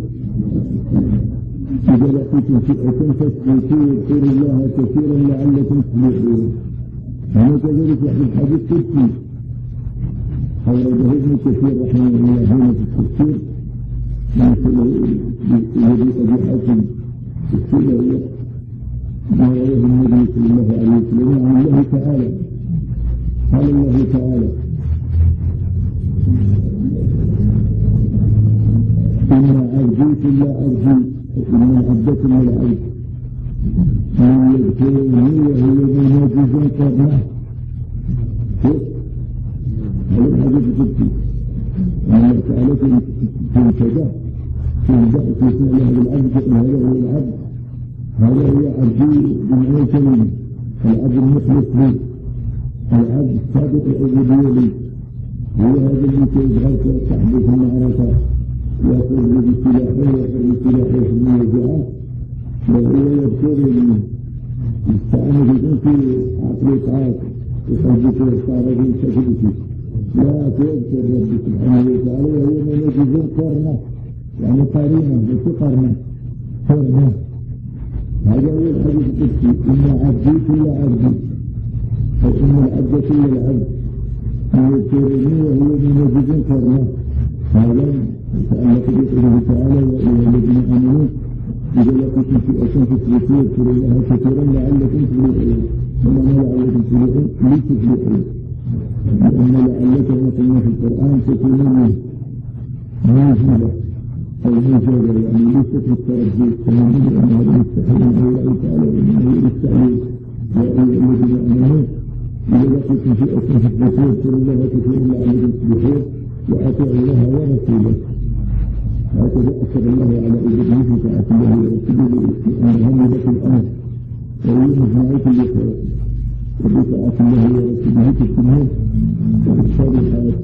إذا لقيتم فئة فاثبتوا واذكروا الله كثيرا لعلكم تفلحون هذا كذلك في الحديث القدسي أورده ابن كثير رحمه الله هنا في التفسير مثل الذي أبي حاتم السنة ما رواه النبي صلى الله عليه وسلم عن الله تعالى قال الله تعالى إن عبدي لا عبدي إن عبدة لا عبد من يذكرني وهو من يجزي كرمه هذا الحديث القدسي أن سألته تنتدى تنبأ في سؤاله بالعبد هذا هو العبد هذا هو عبدي بمعنى كلمة العبد المخلص لي العبد الصادق العبودية لي هو هذا اللي يتغير صاحبه في المعركة يأخذ بسلاحه ويأخذ بسلاحه في المواجهة وهو يذكرني يستعمل في عقل طاعات وقلبك صار من شكلك لا تذكر رب سبحانه وتعالى وهو من يجزي قرنه يعني قرينه ليس قرنه قرنه هذا هو الحديث القدسي إن عبدي كل عبدي فإن العبد كل العبد يذكرني وهو من يجزي قرنه هذا يتعلق بقوله تعالى يا أيها الذين آمنوا إذا لقيتم فئة فاثبتوا واذكروا الله كثيرا لعلكم تفلحون وما لعلكم تفلحون لتفلحون لأن لعلك مثلا في القرآن تكون موجودة أو مجرد يعني ليست بالتردد كما نقول أن هذا يستحيل من الله تعالى وأنه يستعيد يا أيها الذين آمنوا إذا لقيتم فئة فاثبتوا واذكروا الله كثيرا لعلكم تفلحون وأطيعوا الله ورسوله هكذا أشهد الله على إذنه في طاعة الله ورسوله أن غلبت الأمر ويوم معيك اللقاء وبطاعة الله ورسوله تسلمون وإرشاد الحياة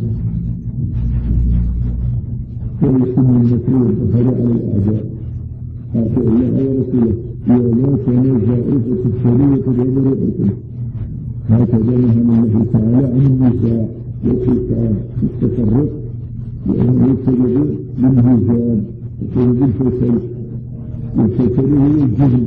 ويسلم المسؤول وخلع على الأعداء أطيعوا الله ورسوله ولا تنازعوا فتفشلوا وتدعوا رؤيكم هكذا نهى الله تعالى عن النساء وتلك التفرق لأنه يسبب بالهزام يسبب بالفشل والفشل هو الجهل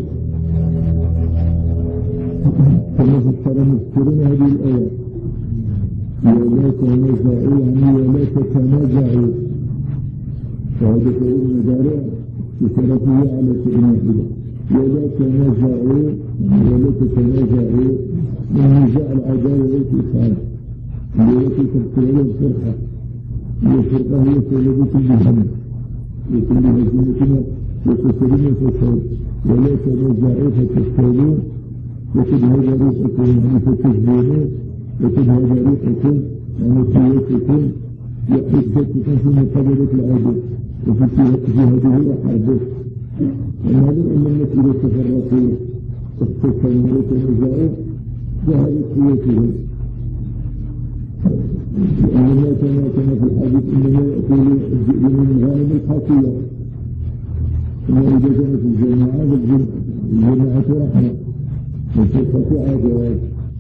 كما فسر مذكرون هذه الآيات ولا تنازعوا يعني ولا تتنازعوا فهذا فعل المضارع بصرفه على فعل واحدة ولا تنازعوا ولا تتنازعوا من نزاع العداوة والاتحاد التي تبتلع الفرقة والفرقة هي سبب كل هم وكل هزيمتنا وتسلم الفساد ولا تنازعوا فتفشلوا وتذهب ريحكم يعني فتجبنوا وتذهب ريحكم يعني قوتكم وحدتكم في مقابلة العدو وفي في هذه الأحاديث وهذا أن التي لا تفرقوا واختصموا وتنازعوا ذهبت قوتهم وإنما كما كما في الحديث إنما يأكل الذئب من غنم الحافية وإذا كانت الجماعة الجماعة رحمة والفرقة عداوة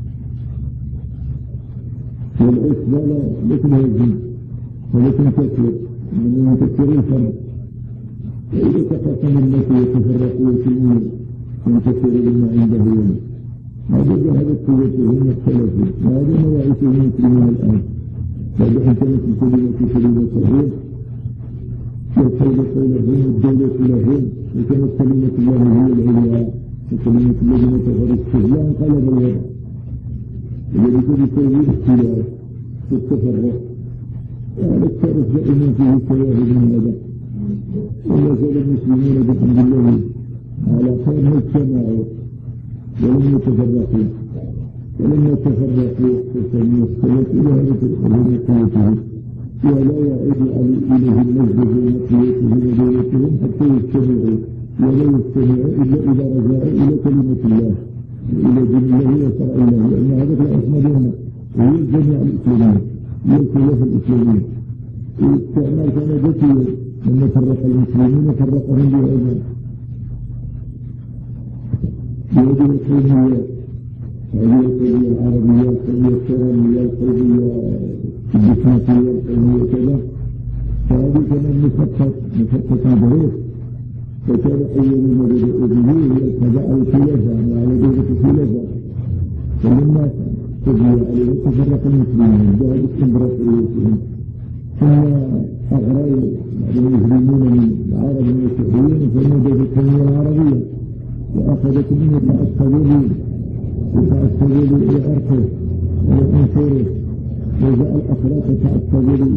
والعصبة لا تنهزم ولا تنكسر من ينكسر الفرق وإذا تقسم الناس وتفرقوا وتؤمنوا ينكسر بما عندهم هذا ذهبت قوتهم واختلفوا وهذا ما يعيشه المسلمين الآن بعد أن كانت الكلمة كلمة صحيح والخير لهم والدولة لهم وكانت كلمة الله هي العليا وكلمة الذين كفروا السفلى انقلب الوضع وذلك بسبب الاختلاف والتفرق وعلى التعرف دائما فيه الشواهد من هذا ولا زال المسلمون بحمد الله على خير اجتماعوا ولم يتفرقوا ولما تفرقوا فسموا الصلاة إلى هذه قوتهم ولا يعود إليه المجد ومقيتهم ودولتهم حتى يجتمعوا ولا يجتمعوا إلا إذا رجعوا إلى كلمة الله إلى دين الله وشرع الله لأن هذا الأسمى لنا وهي الجميع الإسلامية هي الخلاف الإسلامية الاستعمال كان ذكيا لما فرق المسلمين فرقهم بهذا بهذه القوميات هذه القومية العربية القومية الشرعية القومية الديمقراطية القومية كذا فهذه كمان مفقط مفقط ظروف فكان أول ما بدأوا به هي القضاء على الخلافة وعلى دولة الخلافة فلما قضي عليه تفرق المسلمين بعد استمرار رؤوسهم ثم أغروا المسلمون من العرب المسيحيين فمدوا بالكلمة العربية وأخذت منه تعصبوا وتعصبوا إلى أرضه وأنصاره وجاء الأخلاق تعصبوا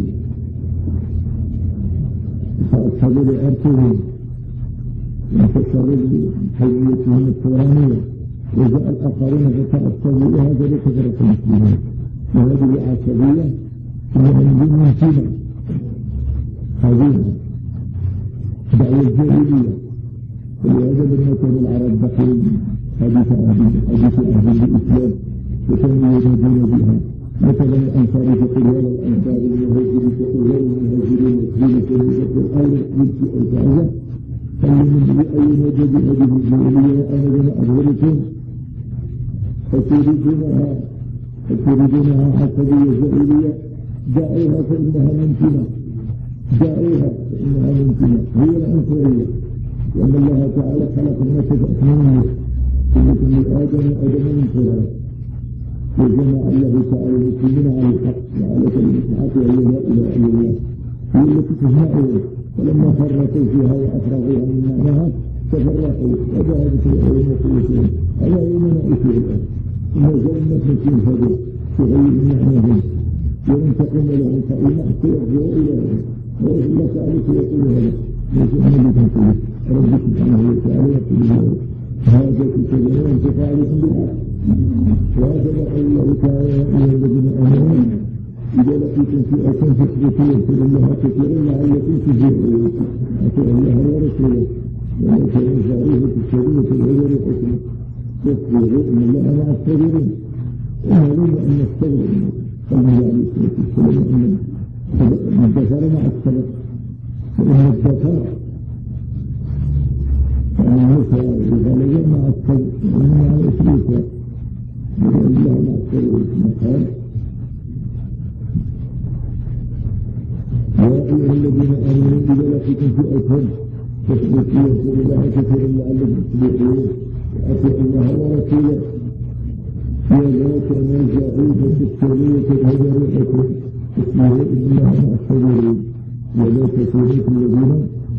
تعصبوا لأرضهم وانتشروا بحيثيتهم الثورانية وجاء الآخرين فتعصبوا لهذا لتفرق المسلمين وهذه عصبية ثم عندهم منتمة حزينة دعوة الجاهلية ولهذا لما كان العرب بقوا حديث عهد حديث عهد بالإسلام وكانوا يجادون بها مثلا الأنصار تقول هذا الأنصار المهاجرين تقول هذا المهاجرين يسلمون في الأرض يبكي الكعبة قال من أي وجد هذه الجاهلية وأنا لم أظهركم فتريدونها فتريدونها عصبية جاهلية دعوها فإنها ممكنة دعوها فإنها ممكنة هي العنصرية وأن الله تعالى خلق الناس فأثنين كلكم من آدم وآدم من تراب وجمع الله تعالى المسلمين على الحق وعلى كلمة الحق وهي لا إله إلا الله هي التي تجمعهم فلما فرقوا فيها وأفرغوا عن معناها تفرقوا وذهبت العلم وقوتهم على يومنا أشياء الآن ثم زلنا في هذا تغير معناهم وإن تقوم لهم فإن حتى يرجعوا إلى وإن الله تعالى سيقول هذا ليس أنا بكم رب سبحانه وتعالى يقول هذا كتابنا وانتفاع لكم بالحق وهذا يقول الله تعالى إلى الذين آمنوا إذا لقيتم فئة فاثبتوا واذكروا الله كثيرا لعلكم تفلحون أطيعوا الله ورسوله ولا تنازعوه في الشريعة الغير الحكمة واصبروا إن الله مع الصابرين ومعلوم أن الصبر قال النبي عليه الصلاة والسلام أن الدفار مع الصبر فإن الدفار فإن النساء الغالية مع الصبر وإن مع الإسرية وإن الله مع الصبر قال يا أيها الذين آمنوا إذا لقيتم فئة فاثبتوا واذكروا الله كثيرا لعلكم تفلحون وأطيعوا الله ورسوله ولا تنازعوا فتفشلوا وتذهب ريحكم اصبروا إن الله مع الصابرين ولا تكونوا كالذين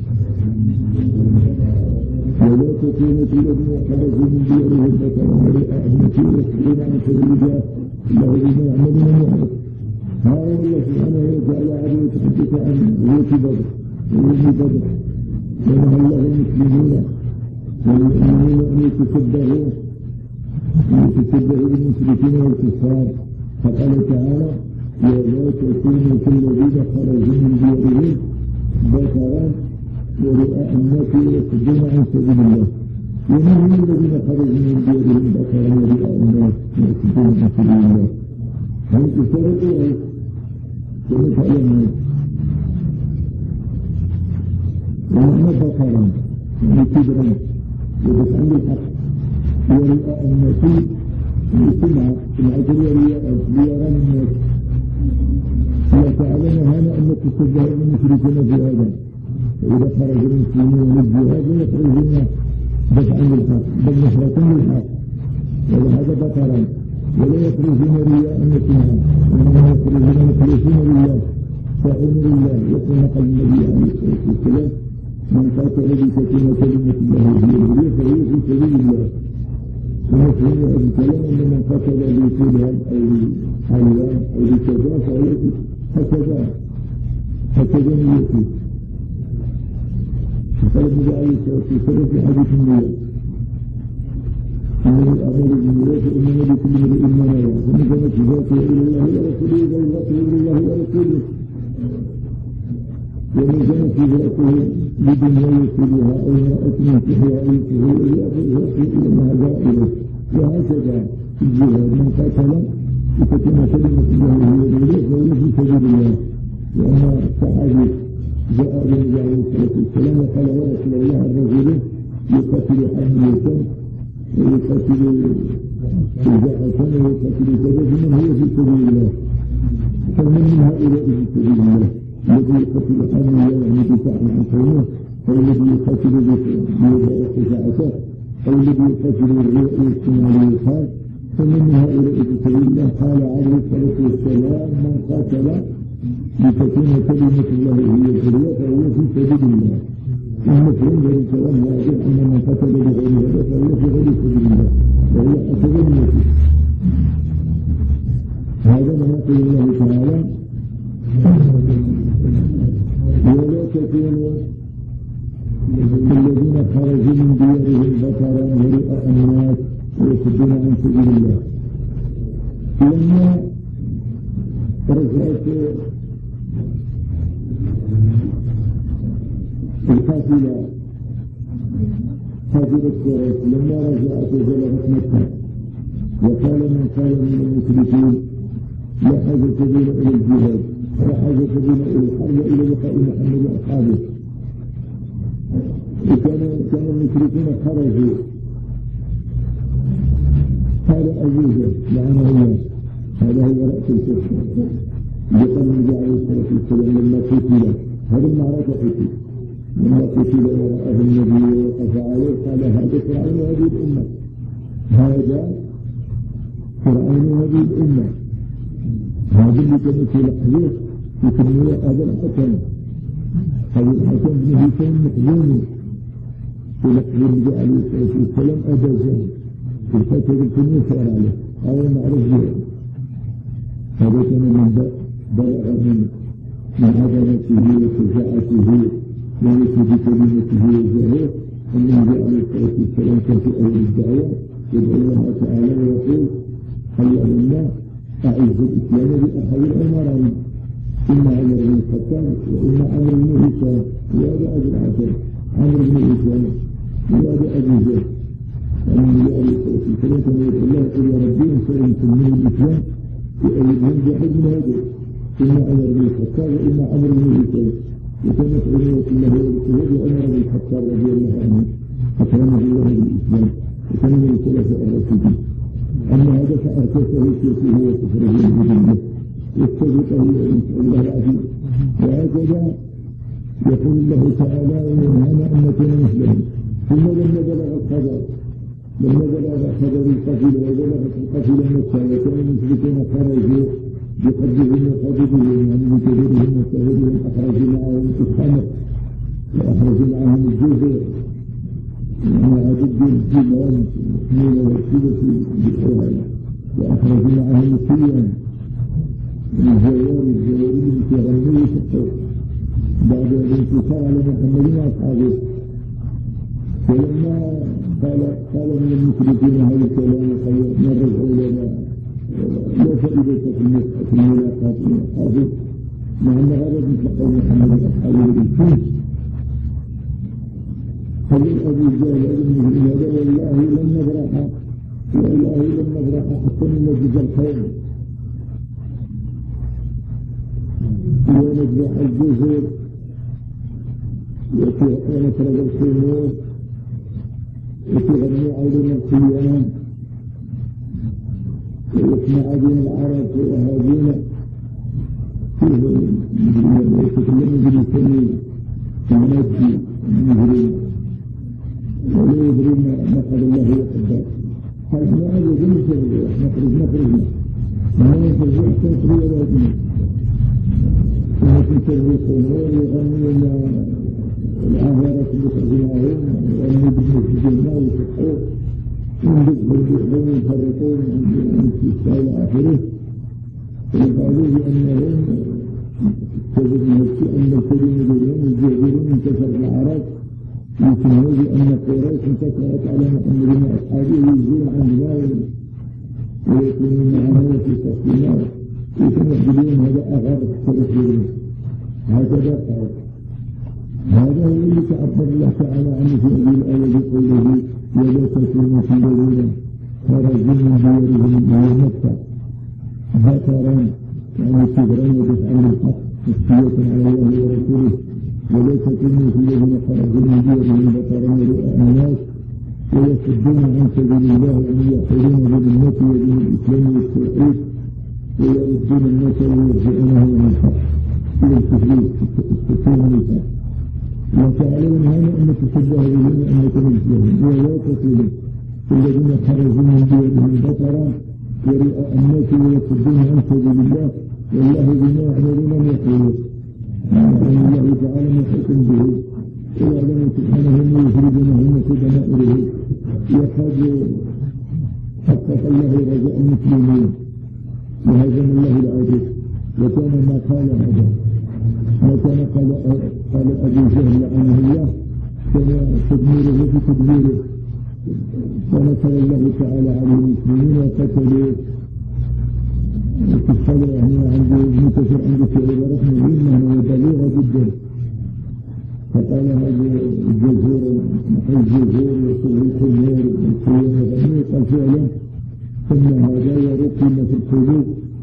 ولا تكونوا كالذين خرجوا من ديارهم بطرا رئاء الناس يصدون عن سبيل الله الله بما يعملون يعرف هذا الله سبحانه وتعالى عليه يتحدث عن غوث بدر وغوث بدر ونهى الله المسلمين والمؤمنين أن يتصدقوا أن يتصدقوا بالمشركين والكفار فقال تعالى ولا تكونوا كالذين خرجوا من ديارهم بطرا ورئاء الناس يصدون عن سبيل الله ومن هم الذين خرجوا من ديارهم بطرا ورئاء الناس يصدون عن سبيل الله هل تشترطوا كما تعلمون ومعنى بطرا يعني كبرا ودفعا للحق ورئاء الناس لسمعة سمعة رياء الناس الله تعالى نهانا أن تستجهر المشركين في هذا فإذا خرج المسلمون للجهاد يخرجون دفعا للحق بل نصرة للحق ولهذا بطرا ولا يخرجون رياء الناس وإنما يخرجون مخلصين لله أمر الله وكما قال النبي عليه الصلاة والسلام من قاتل بتكون كلمة الله هي العليا فهو في سبيل الله ومفهوم هذا الكلام أن من قاتل بكلام أو حيوان أو بكذا فهو هكذا هكذا نيته قال النبي عليه الصلاة والسلام في حديث النية أنه أمر بالنيات وإنما لكل امرئ ما نوى ومن كانت ذاته إلى الله ورسوله فذاته إلى الله ورسوله ومن كانت ذاته بدنيا يصلها أو امرأة تحيا يصلها إلى ما جاء إليه وهكذا في الجهاد من قاتل لتكون كلمة الله هي العليا فهو في سبيل الله وأما الصحابي جاء النبي عليه الصلاة والسلام وقال يا رسول الله الرجل يقاتل حمية ويقاتل شجاعة ويقاتل كذا من هو في سبيل الله فمن من هؤلاء في سبيل الله الذي يقاتل حمية يعني دفاع عن قومه أو الذي يقاتل شجاعته أو الذي يقاتل الرياء والاجتماع والإيقاع فمن من هؤلاء في سبيل الله قال عليه الصلاة والسلام من قاتل لتكون كلمة الله هي العليا فهو في سبيل الله المفهوم من الكلام واضح أن من قتل بغير هذا فهو في غير سبيل الله وهو حسب النفس هذا ما يقول الله تعالى ولا تكونوا الذين خرجوا من ديارهم بطرا ورئاء الناس ويصدون عن سبيل الله لما رجعت القافلة قافلة قريش لما رجعت وبلغت مكة وقال من قال من المشركين لا حاجة بنا إلى الجهاد لا حاجة بنا إلى الحرب إلى لقاء محمد وأصحابه وكان كان المشركين خرجوا قال أبوه لعنه الله هذا هو رأس الكفر لقد النبي عليه الصلاة والسلام لما قتل هذه المعركة قتل لما قتل ورآه النبي وقف عليه قال هذا فرعون هذه الأمة هذا فرعون هذه الأمة هذا اللي كان في لحظه يسميه أبا الحكم أبو الحكم بن هشام مخزومي في لحظه النبي عليه الصلاة والسلام أبا جهل في الفترة الكنية صار عليه أول معروف به هذا كان من بلغ من من عظمته وشجاعته ويأتي بكلمته وجهه أن النبي عليه الصلاة والسلام كان في أول الدعوة يدعو الله تعالى ويقول اللهم أعز الإسلام بأحد الأمرين إما عمر بن الخطاب وإما عمرو بن هشام وهذا أبو العسل عمرو بن هشام وهذا أبو جهل النبي عليه الصلاة والسلام كان يدعو الله قل يا ربي انصرهم مسلمين الإسلام وأيدهم بأحد من هذا إما عمر بن الخطاب وإما عمرو بن هشام وكانت علمية الله والشهود وعمر بن الخطاب رضي الله عنه أكرمه الله بالإسلام وكان من الخلفاء الراشدين أما هذا فأركسه شركه وكفره بالله واستبقه ونسأل الله العافية وهكذا يقول الله تعالى وينهانا أن نكون مسلمين ثم لما بلغ الخبر لما بلغ خبر القتيل وبلغت القتيل مكة وكان المشركون خرجوا بقدرهم وقدرهم يعني بكبرهم وسهرهم أخرجوا معهم الخمر وأخرجوا معهم الجزر يعني عدد الجبال من الوسيلة بالأوعى وأخرجوا معهم السيان الجوار الجوارين في غنيه الصوت بعد الانتصار على محمد وأصحابه فلما قال قال من المشركين هذا الكلام قال نرجع إلى لا فائدة في الملاقات من أصحابه مع أن غرض مثل قول محمد وأصحابه بالفوز فمن أبي جهل ابن هذا والله لن نبرح والله لن نبرح حتى ننجز الخير ونجرح الجزر ونفرد الخمور وتغني علينا القيام ويسمع بين العرب وهابين يتكلم بالسنين ونجي المهرين ولا يدرون ما قال الله وقدر حيث ما هذا جميع نخرج نخرج ما ينفذ تنقري ولا يدرون ولكن يسرقون ويغنون العاهرة بتعزمهم ويمدون في الجنة ويسحقون ويندقون ويفرقون من الشيء إلى آخره. ويقالوا بأنهم تجدون أن الكلمة اليوم الجاهلون انتشر العرب يسمون بأن قريش انتصرت على محمد وأصحابه يجزون عن دماء ويكونون معنا في تقسيمات ويتنبلون هذا أغار التأثير. هكذا قال. هذا هو الذي تعبر الله تعالى عنه في هذه الآية بقوله ولا تكونوا في الذين خرجوا من ديارهم إلى مكة ذكرا يعني كبرا ودفعا للحق تسلية على الله ورسوله. ولا تكونوا في الذين خرجوا من ديارهم ذكرا ورئاء الناس ويصدون عن سبيل الله يعني يحولون بالناس ودين الإسلام والتوحيد ويردون الناس ويرجعونهم من الحق إلى التفريط التكون والنفاق. وتعلمون هنا أن تشبه بهم أنكم مثلهم ولا تكونوا في الذين خرجوا من ديارهم ذكرا ورئاء الناس ويصدون عن سبيل الله والله بما يعملون محيط. أن الله تعالى محيط به ويعلم سبحانه أنه يخرجونهم قدمائره. يقد حقق الله رجاء المسلمين وهزم الله العدو. وكان ما قال هذا ما كان قال قال أبو جهل لعنه الله كان تدميره بتدميره. ونصر الله تعالى على المسلمين وقتلوا في الصلاة يعني عنده منتشر عنده شعر رحمه منه بليغة جدا. فقال هذا الجزور الجزور يصير الخمور والخيام الغنية قال فعلا ثم هذا يرقم في القلوب.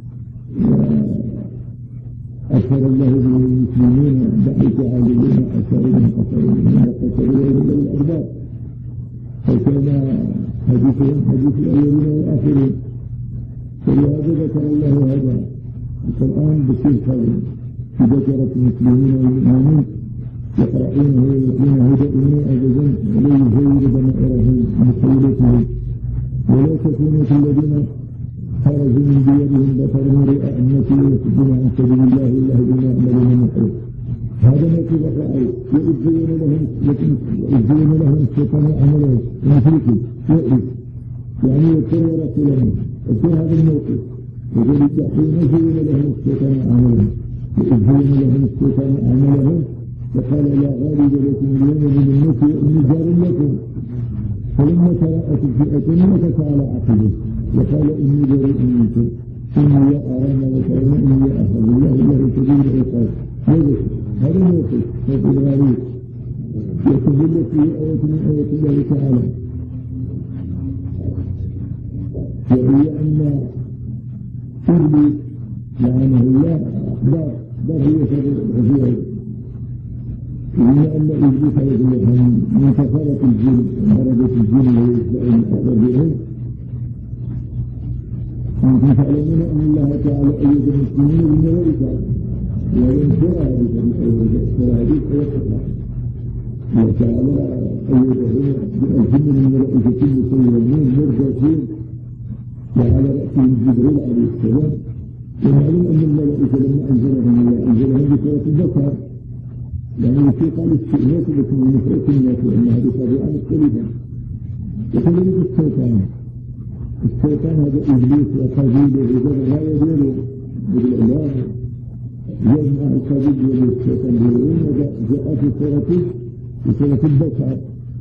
أثر الله بالمسلمين بعث عليهم أثرهم أثرهم وقتلوا إلى الأرباب. فكان حديثهم حديث الأولين والآخرين. فلهذا ذكر الله هذا القرآن بكل خير في ذكرة المسلمين والمؤمنين يقرؤونه ويتلونه دائما أبدا ويزيد ضمائرهم بقولتهم. ولا تكونوا في الذين خرجوا من ديارهم بطرا رئاء الناس ويصدون عن سبيل الله والله بما يعملون محيط. هذا ما في بقائه يؤذون لهم يؤذون لهم الشيطان عملهم ومشركين يؤذي يعني يذكر رسولهم يذكر هذا الموقف وذلك يحين يؤذون لهم الشيطان عملهم يؤذون لهم الشيطان عملهم. فقال لا غالب لكم اليوم من الناس وإني جار لكم. فلما تراءت الفئتين نكص على عقبه وقال إني بريء منكم إني أرى ما ذكرنا إني أخاف الله الله شديد العقاب. هذا الموقف موقف غريب يستدل فيه آية من آيات الله تعالى وهي أن إبليس لعنه الله دار دار يسر الغفير. إلا أن إبليس يقول من كفرة الجن درجة الجن ويسبعون أخرجهم. وأنتم تعلمون أن الله تعالى أيد المسلمين بالملائكة وينشر هذه الحديث ويقرأ. وتعالى أيدهم بألف من الملائكة المسلمين مرجسين وعلى رأسهم جبريل عليه السلام. ومعلوم أن الملائكة لما أنزلهم الله أنزلهم بسورة البقرة يعني في قال استئناس لكم المفرط الناس وأن هذه طبيعة مختلفة. وكذلك الشيطان الشيطان هذا إبليس وقبيله وجد لا يديره بالإعلام يجمع القبيل والشيطان يقولون جاء في سورة في سورة البقرة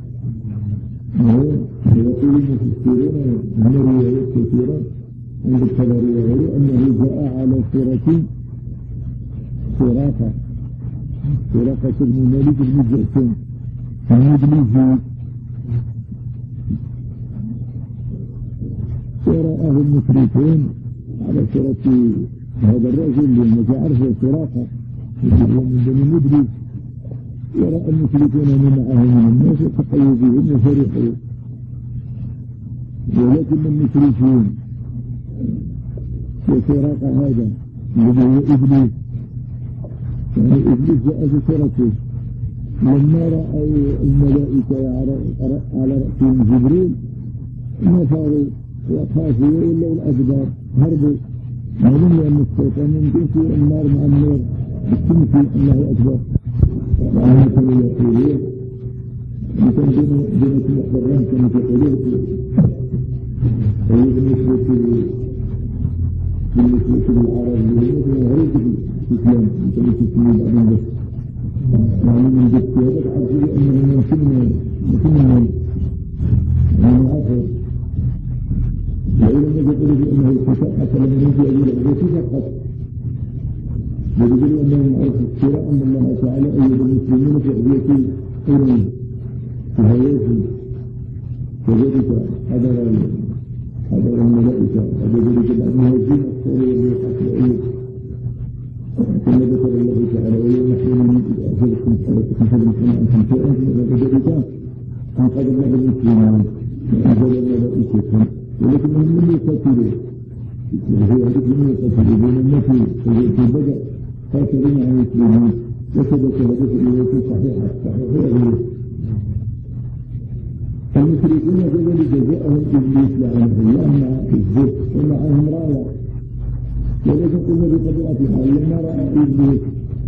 ويقول المفسرون من روايات كثيرة عند الطبري وغيره أنه جاء على سورة سراقة سراقة بن مالك بن جعفر المدلجي. ورآه المشركون على سورة هذا الرجل اللي تعرفه سراقة هو من بني مدلج. ورأى المشركون من معه من الناس وتقيوا بهم وفرحوا. ولكن المشركين وسراقة هذا الذي هو إبليس يعني إبليس جاء بسورته لما رأوا الملائكة على رأسهم جبريل نفروا وخافوا وولوا الأدبار هربوا. معلوم أن الشيطان يمكن في النار مع النور بالتمثيل أنه أكبر وأنه كانوا يقولون مثل بين كل أحضران كانوا يقولون ويبنسوا بالنسبة للعرب ويبنسوا غريب في الإسلام كانوا يسمون بعضهم بس يعني من جدت هذا عرفوا أنهم يمكنهم يمكنهم من آخر وإلى ما يقولوا بأنه الخطأ حتى لما يجي أجل الغيثي فقط ويقولوا أنه معروف الشراء أن الله تعالى أيضا المسلمين في أبيتي أيضا في هواته كذلك حضر حضر الملائكة وذلك المهاجين الصوري والحق الأيض ثم ذكر الله تعالى ويوم نحن من أجلكم حالتكم فلنكم أنتم شيئا وذلك أن قد الله المسلمين وأنزل الملائكة ولكن من يقتلوا وهي هذه من يقتلوا بين النفي في البدء قاتلين عن المسلمين وثبت هذه الرواية صحيحة صحيحة المشركون جزل جزاءهم إبليس لعنه الله مع حزبه ومعهم راية ولكن قلنا بطبيعتها لما رأى إبليس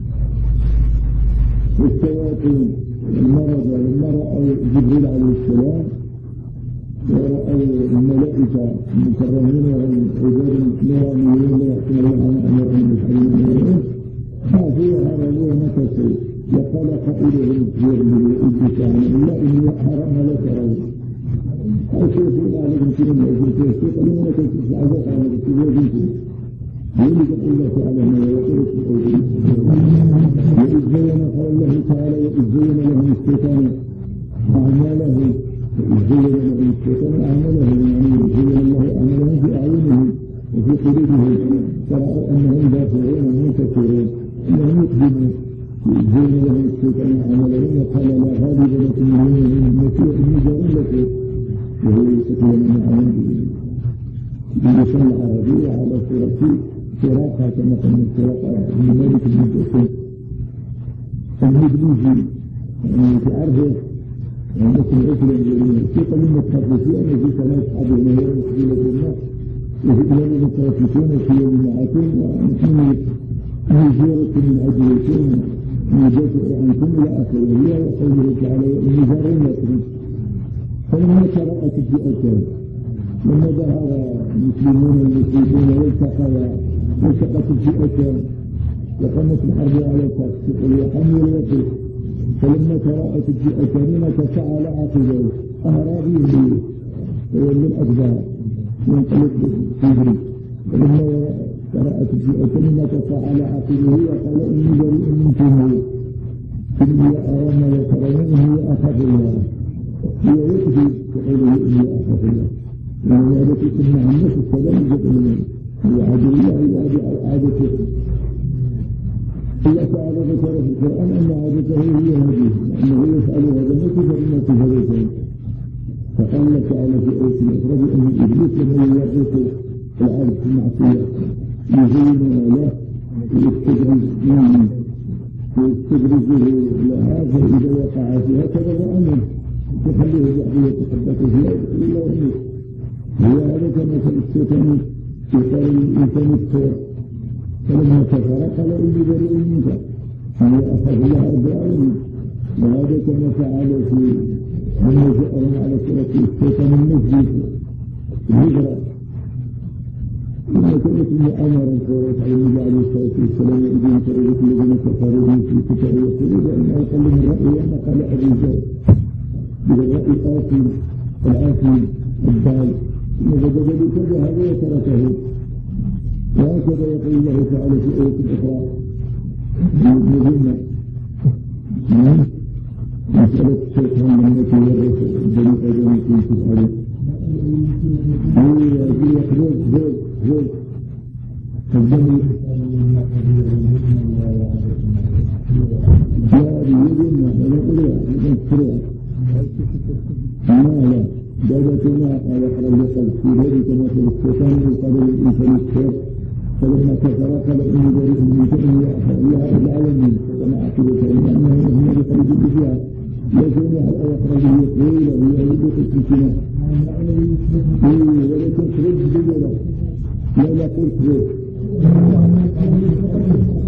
والشياطين المرض ولما رأى جبريل عليه السلام ورأى الملائكة المكرمين وهم عباد نورانيين لا يعصون الله عن أمرهم ويفعلون ما يريدون خافوا وهربوا ونكسوا وقال قائلهم يغلبوا إبليس عن الله إني حرام لا ترون أو شيء يقول عليكم كلمة أجل كيف قالوا لنا كيف تسعدوا على رسول الله يريد الله تعالى ما يقول في الأول وإذ زين قال الله تعالى وإذ زين لهم الشيطان أعمالهم وإذ زين لهم الشيطان أعمالهم يعني زين الله أعمالهم في أعينهم وفي قلوبهم فرأوا أنهم دافعون منتصرون أنهم يقدمون زين لهم الشيطان أعمالهم وقال لا غالب لكم من المسيح إني جار لكم وهو يتكلم معهم باللسان العربي على صورة سراقة كما قلنا سراقة من مالك بن جسد المدلوجي يعني تعرفه مثل الأسر الجريمة في قليل التخلصية أن في ثلاث حضر مهير مقبولة الناس وفي إلان المترافقون وفي المعاتين ونحن مجيرة من عجلتين مجاسئ عنكم إلى آخره هي وقوله تعالى المجارين لكم فلما ترأت الفئتان لما ظهر المسلمون والمسلمون والتقيا والتقت الفئتان وقامت الحرب على الفاسق والحمي والوقت فلما تراءت الفئتان تفاعل عقبه أهرابي به ويولي الأدبار ينطلق بالفجر فلما تراءت الفئتان تفاعل عقبه وقال إني بريء منكم إني أرى ما يترون إني أخاف الله هي يكفي تقوله إني أخاف الله ومن ذلك إن الناس السلام يقولون هو عدو الله وعادته الله تعالى ذكر في القرآن أن عادته هي هذه أنه يفعل هذا مثل فإنه كفرته فقال الله تعالى في آية الأخرى أن إبليس لما يورث العبد في المعصية يزين له ويستدعي منه ويستدرجه لها فإذا وقع فيها تبرأ منه تخليه الوحي يتخبط فيها إلا يموت هو هذا كما في الشيطان يقال الإنسان الكفر فلما كفر قال إني بريء منك هو أخذ الله رب العالمين وهذا كما فعل في من جاءهم على سورة الشيطان المسجد الهجرة إنما كانت المؤامرة القرآن على النبي عليه الصلاة والسلام وإذن كرهت الذين كفروا به في كتاب يقولون بأن أقل من رأي أن قال أبو جهل بالرأي الآثم الآثم الضال وجد ذلك هذا وتركه وهكذا يقول الله تعالى في آية أخرى يقولون مسألة الشيطان التي ورث بني آدم في تسعة هي يقول زوج زوج البني لا يريدون ولا يقولون يذكرون لا لا جابتنا قال يقرأ يقل في ذلك مثل الشيطان يقال الإنسان الشيط فلما كفر قال إني بريء منك إني أخاف الله رب العالمين فما عقبته لأنه هم بقلب الإجابة لكن على أخرجه يقول وهي يدق السكينة ولكن ترد بجرة لا لا قلت ذلك